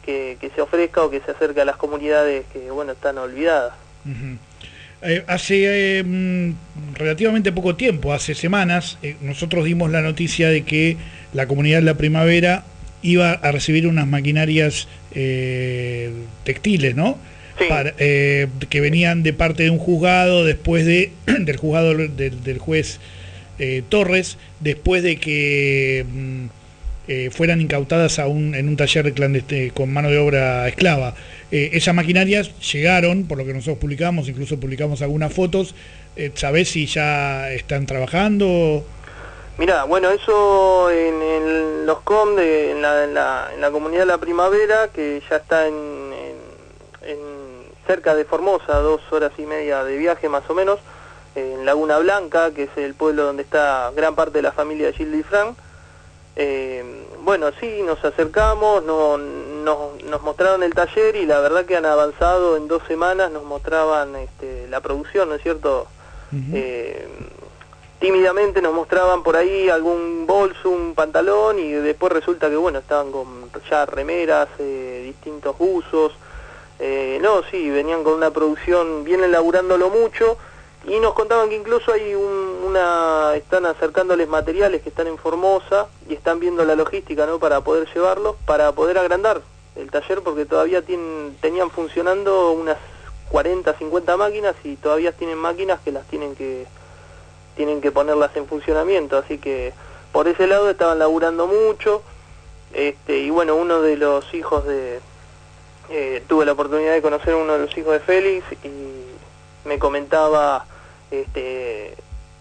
que, que se ofrezca o que se acerque a las comunidades que, bueno, están olvidadas. Uh-huh. Eh, hace eh, relativamente poco tiempo, hace semanas, eh, nosotros dimos la noticia de que la comunidad de la Primavera iba a recibir unas maquinarias eh, textiles, ¿no? Sí. Para, eh, que venían de parte de un juzgado, después de del juzgado del, del juez eh, Torres, después de que mm, eh, fueran incautadas a un, en un taller clandestino con mano de obra esclava. Eh, esas maquinarias llegaron, por lo que nosotros publicamos, incluso publicamos algunas fotos. Eh, ¿Sabés si ya están trabajando? Mirá, bueno, eso en, en los C O M, de, en, la, en, la, en la comunidad de la Primavera, que ya está en, en, en cerca de Formosa, dos horas y media de viaje más o menos, en Laguna Blanca, que es el pueblo donde está gran parte de la familia de Gilda y Fran. Eh, bueno, sí, nos acercamos, no, no, nos mostraron el taller y la verdad que han avanzado en dos semanas, nos mostraban este, la producción, ¿no es cierto? Uh-huh. eh, tímidamente nos mostraban por ahí algún bolso, un pantalón, y después resulta que, bueno, estaban con ya remeras, eh, distintos usos. Eh, no, sí, venían con una producción, vienen elaborándolo mucho, y nos contaban que incluso hay un, una, están acercándoles materiales que están en Formosa y están viendo la logística, ¿no?, para poder llevarlos, para poder agrandar el taller, porque todavía tienen, tenían funcionando unas cuarenta, cincuenta máquinas y todavía tienen máquinas que las tienen que tienen que ponerlas en funcionamiento, así que por ese lado estaban laburando mucho. Este, y bueno, uno de los hijos de eh, tuve la oportunidad de conocer a uno de los hijos de Félix y me comentaba este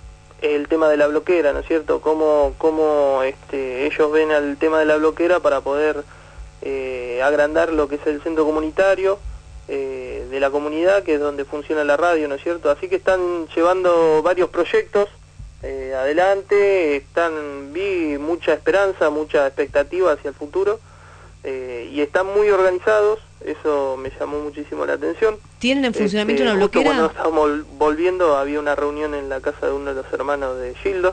el tema de la bloquera, ¿no es cierto? Cómo, cómo este, ellos ven el tema de la bloquera para poder eh, agrandar lo que es el centro comunitario eh, de la comunidad, que es donde funciona la radio, ¿no es cierto? Así que están llevando varios proyectos eh, adelante, están, vi mucha esperanza, mucha expectativa hacia el futuro, eh, y están muy organizados, eso me llamó muchísimo la atención. ¿Tienen en funcionamiento este, una bloquera? Cuando estábamos volviendo había una reunión en la casa de uno de los hermanos de Gildo,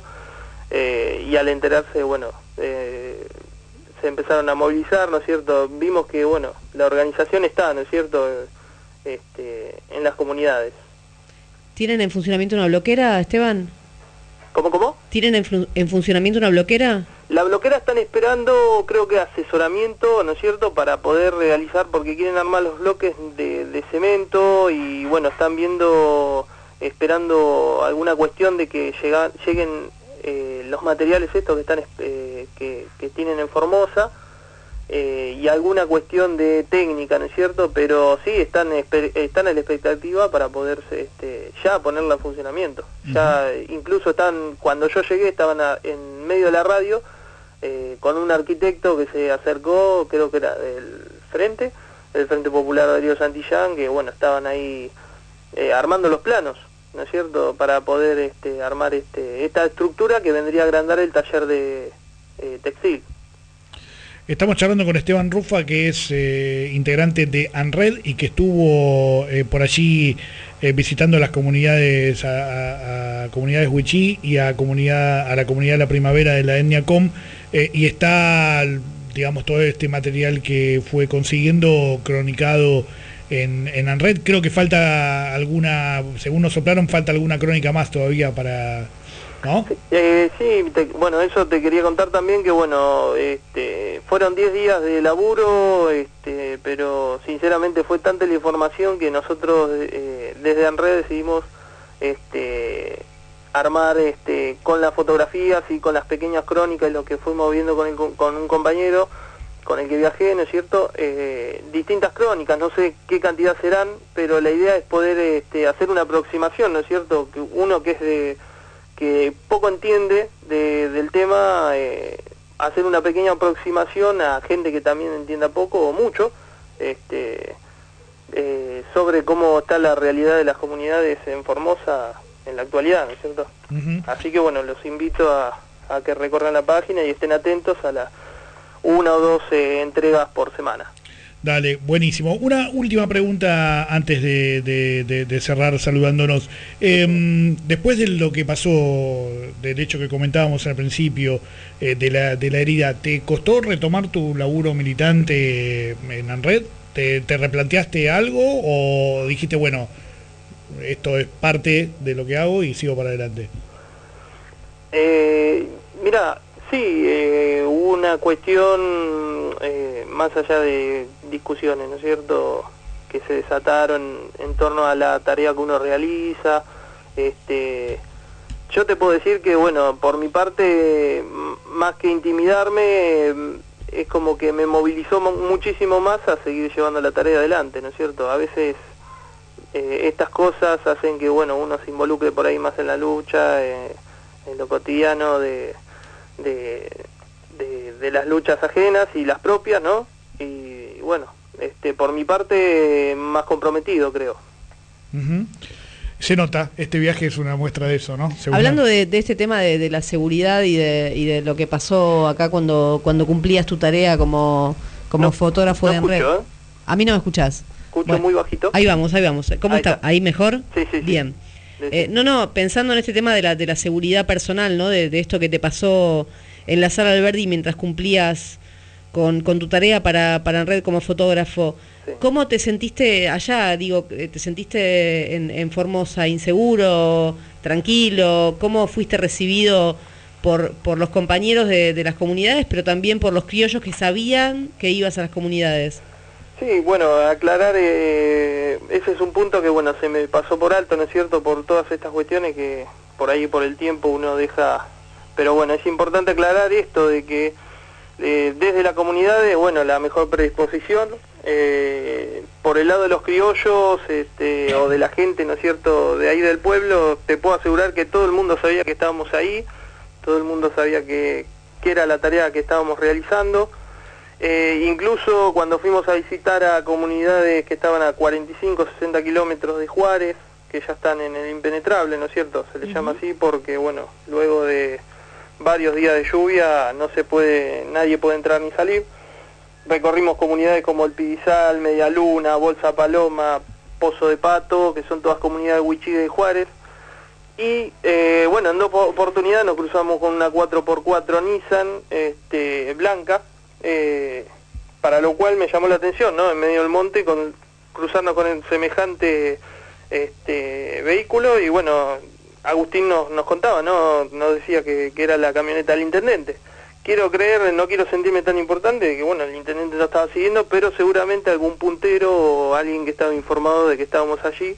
eh, y al enterarse, bueno, eh, se empezaron a movilizar, ¿no es cierto? Vimos que, bueno, la organización está, ¿no es cierto?, este, en las comunidades. ¿Tienen en funcionamiento una bloquera, Esteban? ¿Cómo, cómo? ¿Tienen en, fu en funcionamiento una bloquera? La bloquera están esperando, creo que asesoramiento, ¿no es cierto?, para poder realizar, porque quieren armar los bloques de, de cemento y, bueno, están viendo, esperando alguna cuestión de que llega, lleguen eh, los materiales estos que están eh, que, que tienen en Formosa, eh, y alguna cuestión de técnica, ¿no es cierto?, pero sí están están en la expectativa para poder este, ya ponerla en funcionamiento. Uh-huh. Ya incluso están, cuando yo llegué estaban a, en medio de la radio eh, con un arquitecto que se acercó, creo que era del Frente, del Frente Popular Darío Santillán, que bueno, estaban ahí eh, armando los planos, ¿no es cierto?, para poder este, armar este, esta estructura que vendría a agrandar el taller de eh, textil. Estamos charlando con Esteban Rufa, que es eh, integrante de ANRED y que estuvo eh, por allí eh, visitando las comunidades, a, a, a comunidades Huichí y a, comunidad, a la comunidad de la Primavera de la etnia Com, eh, y está, digamos, todo este material que fue consiguiendo cronicado en, en ANRED. Creo que falta alguna, según nos soplaron, falta alguna crónica más todavía para... ¿no? Eh, sí, te, bueno, eso te quería contar también, que bueno, este, fueron diez días de laburo, este, pero sinceramente fue tanta la información que nosotros eh, desde ANRED decidimos este, armar este, con las fotografías y con las pequeñas crónicas, lo que fuimos viendo con, el, con un compañero con el que viajé, ¿no es cierto?, eh, distintas crónicas, no sé qué cantidad serán, pero la idea es poder este, hacer una aproximación, ¿no es cierto?, que uno que es de... que poco entiende de, del tema, eh, hacer una pequeña aproximación a gente que también entienda poco o mucho este, eh, sobre cómo está la realidad de las comunidades en Formosa en la actualidad, ¿no es cierto? Uh-huh. Así que bueno, los invito a, a que recorran la página y estén atentos a las una o dos eh, entregas por semana. Dale, buenísimo. Una última pregunta antes de, de, de, de cerrar saludándonos. Eh, después de lo que pasó, del hecho que comentábamos al principio, eh, de, la, de la herida, ¿te costó retomar tu laburo militante en ANRED? ¿Te, te replanteaste algo o dijiste, bueno, esto es parte de lo que hago y sigo para adelante? Eh, mira, sí, eh, hubo una cuestión, eh, más allá de discusiones, ¿no es cierto?, que se desataron en torno a la tarea que uno realiza. Este, yo te puedo decir que, bueno, por mi parte, más que intimidarme, es como que me movilizó muchísimo más a seguir llevando la tarea adelante, ¿no es cierto? A veces eh, estas cosas hacen que, bueno, uno se involucre por ahí más en la lucha, eh, en lo cotidiano de, de, de, de las luchas ajenas y las propias, ¿no? Y bueno, este, por mi parte, más comprometido, creo. Uh-huh. Se nota, este viaje es una muestra de eso, ¿no? Según Hablando de, de este tema de, de la seguridad y de, y de lo que pasó acá cuando, cuando cumplías tu tarea como, como no, fotógrafo no de escucho, ANRED. ¿eh? A mí no me escuchás. Escucho Bueno, muy bajito. Ahí vamos, ahí vamos. ¿Cómo Ahí está? está. ¿Ahí mejor? Sí, sí, sí. Bien. Sí, sí. Eh, no, no, pensando en este tema de la, de la seguridad personal, ¿no? De, de esto que te pasó en la Sala Alberdi mientras cumplías con, con tu tarea para, para ANRED como fotógrafo. Sí. ¿Cómo te sentiste allá? Digo, ¿te sentiste en, en Formosa inseguro, tranquilo? ¿Cómo fuiste recibido por, por los compañeros de, de las comunidades, pero también por los criollos que sabían que ibas a las comunidades? Sí, bueno, aclarar, eh, ese es un punto que, bueno, se me pasó por alto, ¿no es cierto?, por todas estas cuestiones que por ahí, por el tiempo, uno deja... Pero bueno, es importante aclarar esto de que eh, desde la comunidad, eh, bueno, la mejor predisposición, eh, por el lado de los criollos, este, o de la gente, ¿no es cierto?, de ahí del pueblo, te puedo asegurar que todo el mundo sabía que estábamos ahí, todo el mundo sabía que, que era la tarea que estábamos realizando. Eh, incluso cuando fuimos a visitar a comunidades que estaban a cuarenta y cinco, sesenta kilómetros de Juárez, que ya están en el impenetrable, ¿no es cierto? Se les uh-huh. llama así porque, bueno, luego de varios días de lluvia no se puede, nadie puede entrar ni salir. Recorrimos comunidades como El Pidizal, Media Luna, Bolsa Paloma, Pozo de Pato, que son todas comunidades Huichí de Juárez. Y eh, bueno, en dos oportunidades nos cruzamos con una cuatro por cuatro Nissan este, blanca, eh, para lo cual me llamó la atención, ¿no? En medio del monte, con, cruzarnos con el semejante este, vehículo, y bueno, Agustín nos, nos contaba, ¿no? Nos decía que, que era la camioneta del intendente. Quiero creer, no quiero sentirme tan importante, de que bueno, el intendente no estaba siguiendo, pero seguramente algún puntero o alguien que estaba informado de que estábamos allí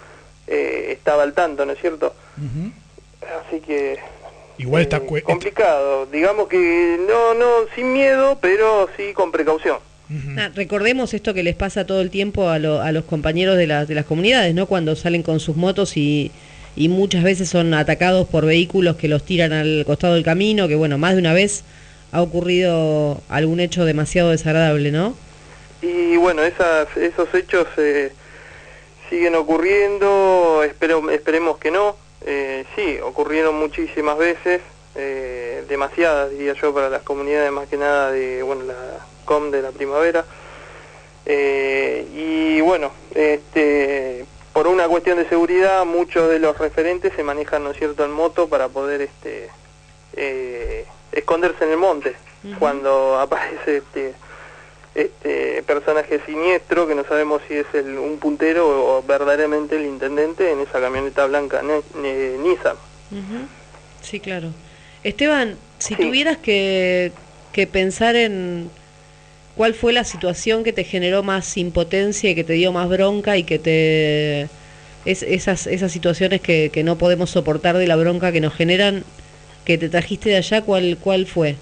eh, estaba al tanto, ¿no es cierto? Uh-huh. Así que... Igual está eh, complicado, digamos que no, no, sin miedo, pero sí con precaución. Uh-huh. Ah, recordemos esto que les pasa todo el tiempo a, lo, a los compañeros de, la, de las comunidades, ¿no? Cuando salen con sus motos y, y muchas veces son atacados por vehículos que los tiran al costado del camino, que bueno, más de una vez ha ocurrido algún hecho demasiado desagradable, ¿no? Y bueno, esas, esos hechos eh, siguen ocurriendo, espero, esperemos que no. Eh, sí, ocurrieron muchísimas veces, eh, demasiadas diría yo para las comunidades, más que nada de, bueno, la C O M de la primavera, eh, y bueno, este, por una cuestión de seguridad, muchos de los referentes se manejan, ¿no es cierto?, en moto para poder este, eh, esconderse en el monte, uh-huh. cuando aparece este, este personaje siniestro, que no sabemos si es el, un puntero o verdaderamente el intendente, en esa camioneta blanca ne, ne, Nissan. Uh-huh. Sí, claro. Esteban, si sí. tuvieras que, que pensar en cuál fue la situación que te generó más impotencia y que te dio más bronca y que te... Es, esas, esas situaciones que, que no podemos soportar de la bronca que nos generan, que te trajiste de allá, ¿cuál, cuál fue?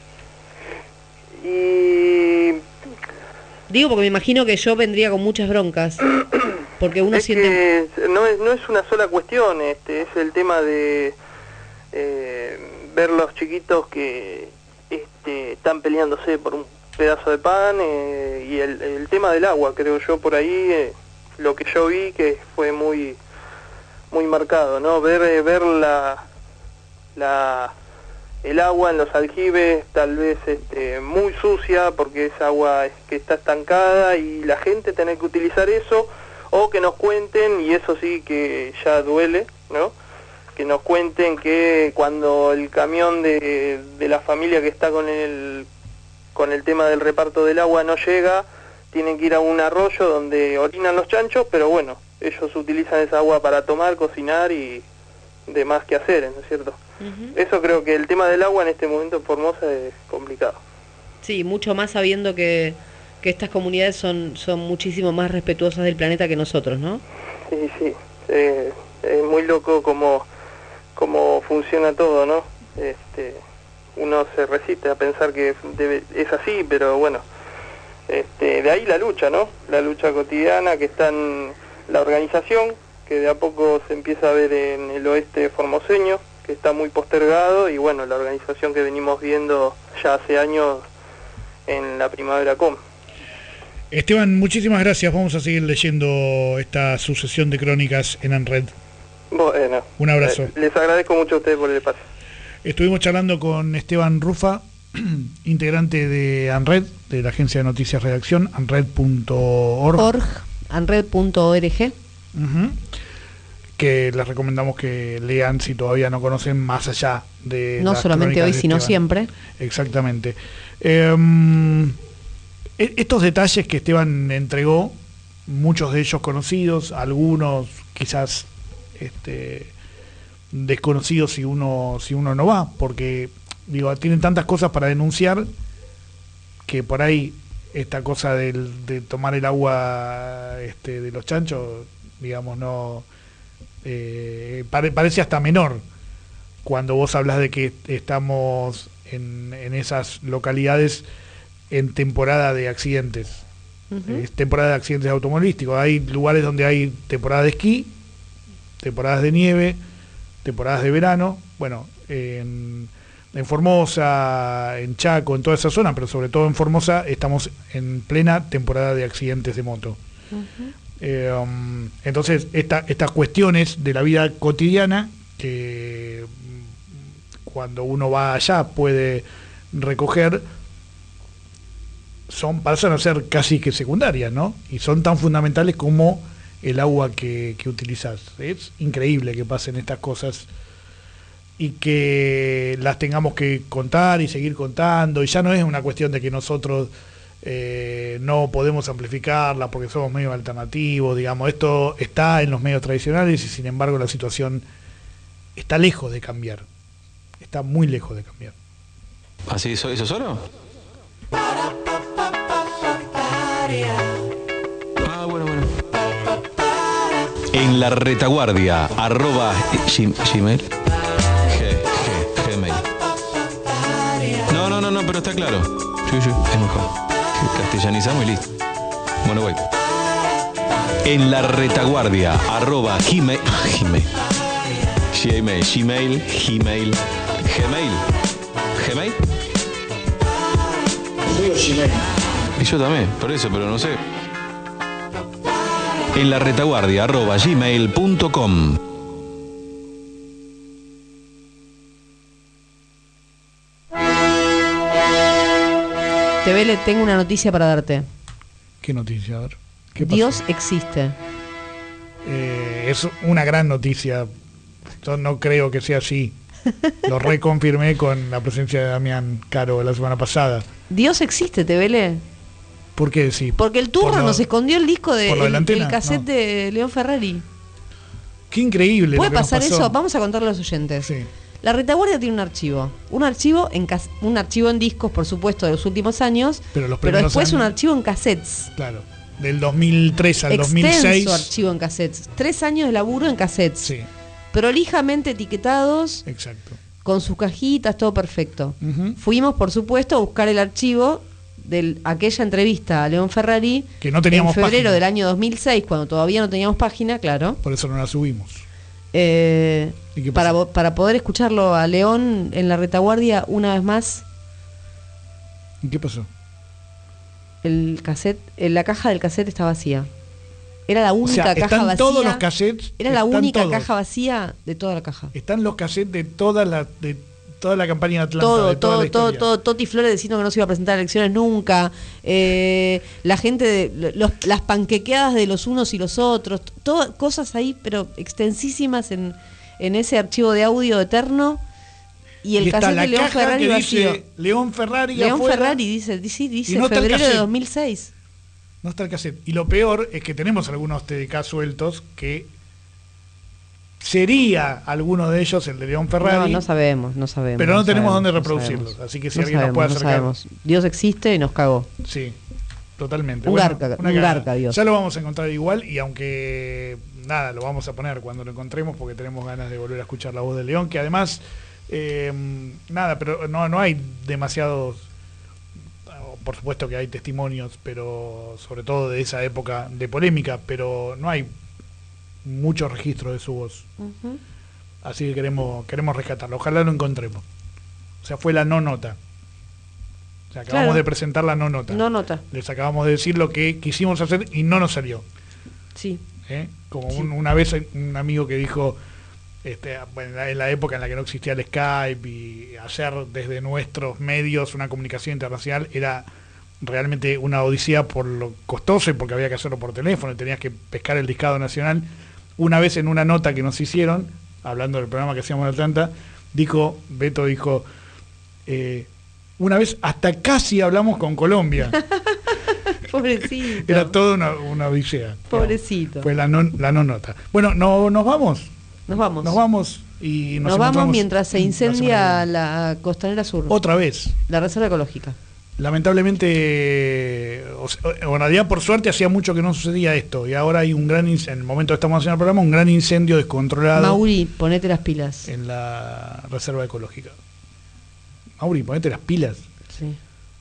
Y... Digo porque me imagino que yo vendría con muchas broncas, porque uno es siente... Que no es, no es una sola cuestión, este, es el tema de eh, ver los chiquitos que este, están peleándose por un pedazo de pan, eh, y el, el tema del agua, creo yo, por ahí, eh, lo que yo vi que fue muy muy marcado, ¿no? Ver, eh, ver la, la el agua en los aljibes tal vez este, muy sucia porque es agua que está estancada y la gente tener que utilizar eso, o que nos cuenten, y eso sí que ya duele, ¿no? Que nos cuenten que cuando el camión de, de la familia que está con el, con el tema del reparto del agua no llega, tienen que ir a un arroyo donde orinan los chanchos, pero bueno, ellos utilizan esa agua para tomar, cocinar y demás que hacer, ¿no es cierto? Uh-huh. Eso creo que el tema del agua en este momento en Formosa es complicado. Sí, mucho más sabiendo que, que estas comunidades son, son muchísimo más respetuosas del planeta que nosotros, ¿no? Sí, sí, eh, es muy loco cómo, cómo funciona todo, ¿no? Este, uno se resiste a pensar que debe, es así, pero bueno, este, de ahí la lucha, ¿no? La lucha cotidiana que está en la organización, que de a poco se empieza a ver en el oeste formoseño, que está muy postergado, y bueno, la organización que venimos viendo ya hace años en la Primavera Com. Esteban, muchísimas gracias. Vamos a seguir leyendo esta sucesión de crónicas en ANRED. Bueno, un abrazo. Eh, les agradezco mucho a ustedes por el espacio. Estuvimos charlando con Esteban Rufa, integrante de ANRED, de la Agencia de Noticias Redacción, anred punto org. anred punto org. Uh-huh. Que les recomendamos que lean si todavía no conocen, más allá de no las solamente hoy, sino Esteban. Siempre. Exactamente. Eh, estos detalles que Esteban entregó, muchos de ellos conocidos, algunos quizás este, desconocidos si uno si uno no va, porque digo, tienen tantas cosas para denunciar que por ahí esta cosa del, de tomar el agua este, de los chanchos, digamos, no eh, pare, parece hasta menor cuando vos hablas de que estamos en, en esas localidades en temporada de accidentes. Uh-huh. Es temporada de accidentes automovilísticos. Hay lugares donde hay temporada de esquí, temporadas de nieve, temporadas de verano. Bueno, en, en Formosa, en Chaco, en toda esa zona, pero sobre todo en Formosa, estamos en plena temporada de accidentes de moto. Uh-huh. Eh, um, entonces, esta, estas cuestiones de la vida cotidiana, que cuando uno va allá puede recoger, son pasan a ser casi que secundarias, ¿no? Y son tan fundamentales como el agua que, que utilizas. Es increíble que pasen estas cosas y que las tengamos que contar y seguir contando, y ya no es una cuestión de que nosotros eh, no podemos amplificarla porque somos medios alternativos, digamos, esto está en los medios tradicionales y sin embargo la situación está lejos de cambiar, está muy lejos de cambiar. ¿Así eso, eso solo? Ah, bueno, bueno. En la retaguardia, arroba Gmail. G, G, Gmail. No, no, no, no, pero está claro. Sí, sí, es mejor. Castellanizamos y listo. Bueno, voy. En la retaguardia, arroba Gmail. Gmail. Gmail, Gmail, Gmail, Gmail. ¿Gmail? Digo Gmail. Y yo también, por eso, pero no sé. En la retaguardia, arroba gmail punto com. Te Vele, tengo una noticia para darte. ¿Qué noticia? A ver, ¿qué pasó? Dios existe. Eh, es una gran noticia. Yo no creo que sea así. Lo reconfirmé con la presencia de Damián Caro la semana pasada. Dios existe, Te Vele. ¿Por qué decís? Porque el turno lo, nos escondió el disco de, de el, antena, el cassette no. de León Ferrari. Qué increíble. ¿Puede lo que pasar nos pasó. eso? Vamos a contarle a los oyentes. Sí. La retaguardia tiene un archivo. Un archivo en cas un archivo en discos, por supuesto, de los últimos años. Pero, los pero después años, un archivo en cassettes. Claro. Del dos mil tres al Extenso dos mil seis. archivo en cassettes. Tres años de laburo en cassettes. Sí. Prolijamente etiquetados. Exacto. Con sus cajitas, todo perfecto. Uh-huh. Fuimos, por supuesto, a buscar el archivo de aquella entrevista a León Ferrari, que no teníamos en febrero página. del año dos mil seis, cuando todavía no teníamos página, claro. Por eso no la subimos. Eh, ¿Y qué para, pasó? para poder escucharlo a León en la retaguardia una vez más, ¿Y qué pasó? el cassette, en la caja del cassette está vacía. Era la O única sea, caja están vacía. todos los cassettes. Era la están única todos. caja vacía de toda la caja. Están los cassettes de todas las de toda la campaña de Atlanta. Todo, de toda todo, la todo, historia. todo, Toti Flores diciendo que no se iba a presentar a elecciones nunca, eh, la gente, de, los, las panquequeadas de los unos y los otros, todas cosas ahí, pero extensísimas en, en ese archivo de audio eterno, y el Y está cassette la de León caja Ferrari que vacío. dice León Ferrari León afuera. Ferrari dice, sí, dice Y no está el febrero de cassette. dos mil seis. No está el cassette. Y lo peor es que tenemos algunos T D K sueltos que sería alguno de ellos el de León Ferrari. No, no sabemos, no sabemos. Pero no, no tenemos sabemos, dónde no reproducirlos. sabemos. Así que si No alguien sabemos, nos puede no acercar. sabemos. Dios existe y nos cagó. Sí, totalmente. Un Bueno, garca, una un cagada. garca, Dios. Ya lo vamos a encontrar igual y aunque nada, lo vamos a poner cuando lo encontremos porque tenemos ganas de volver a escuchar la voz de León, que además, eh, nada, pero no, no hay demasiados, por supuesto que hay testimonios, pero sobre todo de esa época de polémica, pero no hay muchos registros de su voz. Uh-huh. Así que queremos, queremos rescatarlo. Ojalá lo encontremos. O sea, fue la no nota. O sea, acabamos Claro. de presentar la no nota. No nota. Les acabamos de decir lo que quisimos hacer y no nos salió. Sí. ¿eh? Como Sí. un- una vez un amigo que dijo, este, bueno, en la- en la época en la que no existía el Skype y hacer desde nuestros medios una comunicación internacional era realmente una odisea por lo costoso y porque había que hacerlo por teléfono y tenías que pescar el discado nacional. Una vez en una nota que nos hicieron, hablando del programa que hacíamos en Atlanta, dijo, Beto dijo, eh, una vez hasta casi hablamos con Colombia. Pobrecito. Era toda una, una odisea. Pobrecito. Fue la no, la no nota. Bueno, no, nos vamos. Nos vamos. Nos vamos y nos, Nos vamos encontramos mientras se la incendia semana que la Costanera Sur, viene. Otra vez. la Reserva Ecológica. Lamentablemente, o, sea, o en realidad por suerte hacía mucho que no sucedía esto y ahora hay un gran incendio, en el momento que estamos haciendo el programa, un gran incendio descontrolado Mauri, ponete las pilas. en la reserva ecológica. Mauri, ponete las pilas. Sí.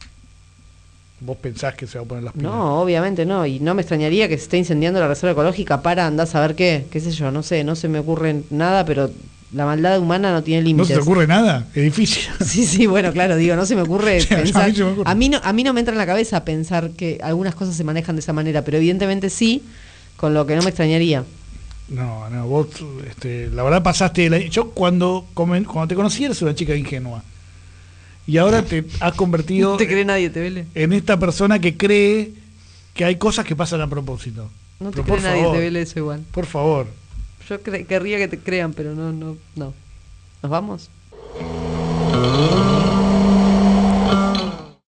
¿Vos pensás que se va a poner las pilas? No, obviamente no, y no me extrañaría que se esté incendiando la Reserva Ecológica para andar a saber qué, qué sé yo, no sé, no se me ocurre nada, pero la maldad humana no tiene ¿No límites. se te ocurre nada? Es difícil. Sí, sí, bueno, claro, digo, no se me ocurre Sí, a mí pensar. se me ocurre. A mí, no, a mí no me entra en la cabeza pensar que algunas cosas se manejan de esa manera, pero evidentemente sí, con lo que no me extrañaría. No, no, vos, este, la verdad pasaste... de la- yo cuando, comen- cuando te conocí eres una chica ingenua. Y ahora te has convertido No te cree nadie, te vele. en esta persona que cree que hay cosas que pasan a propósito. No te Pero cree por nadie, favor, te vele eso igual. por favor. Yo cre- querría que te crean, pero no, no, no. ¿Nos vamos?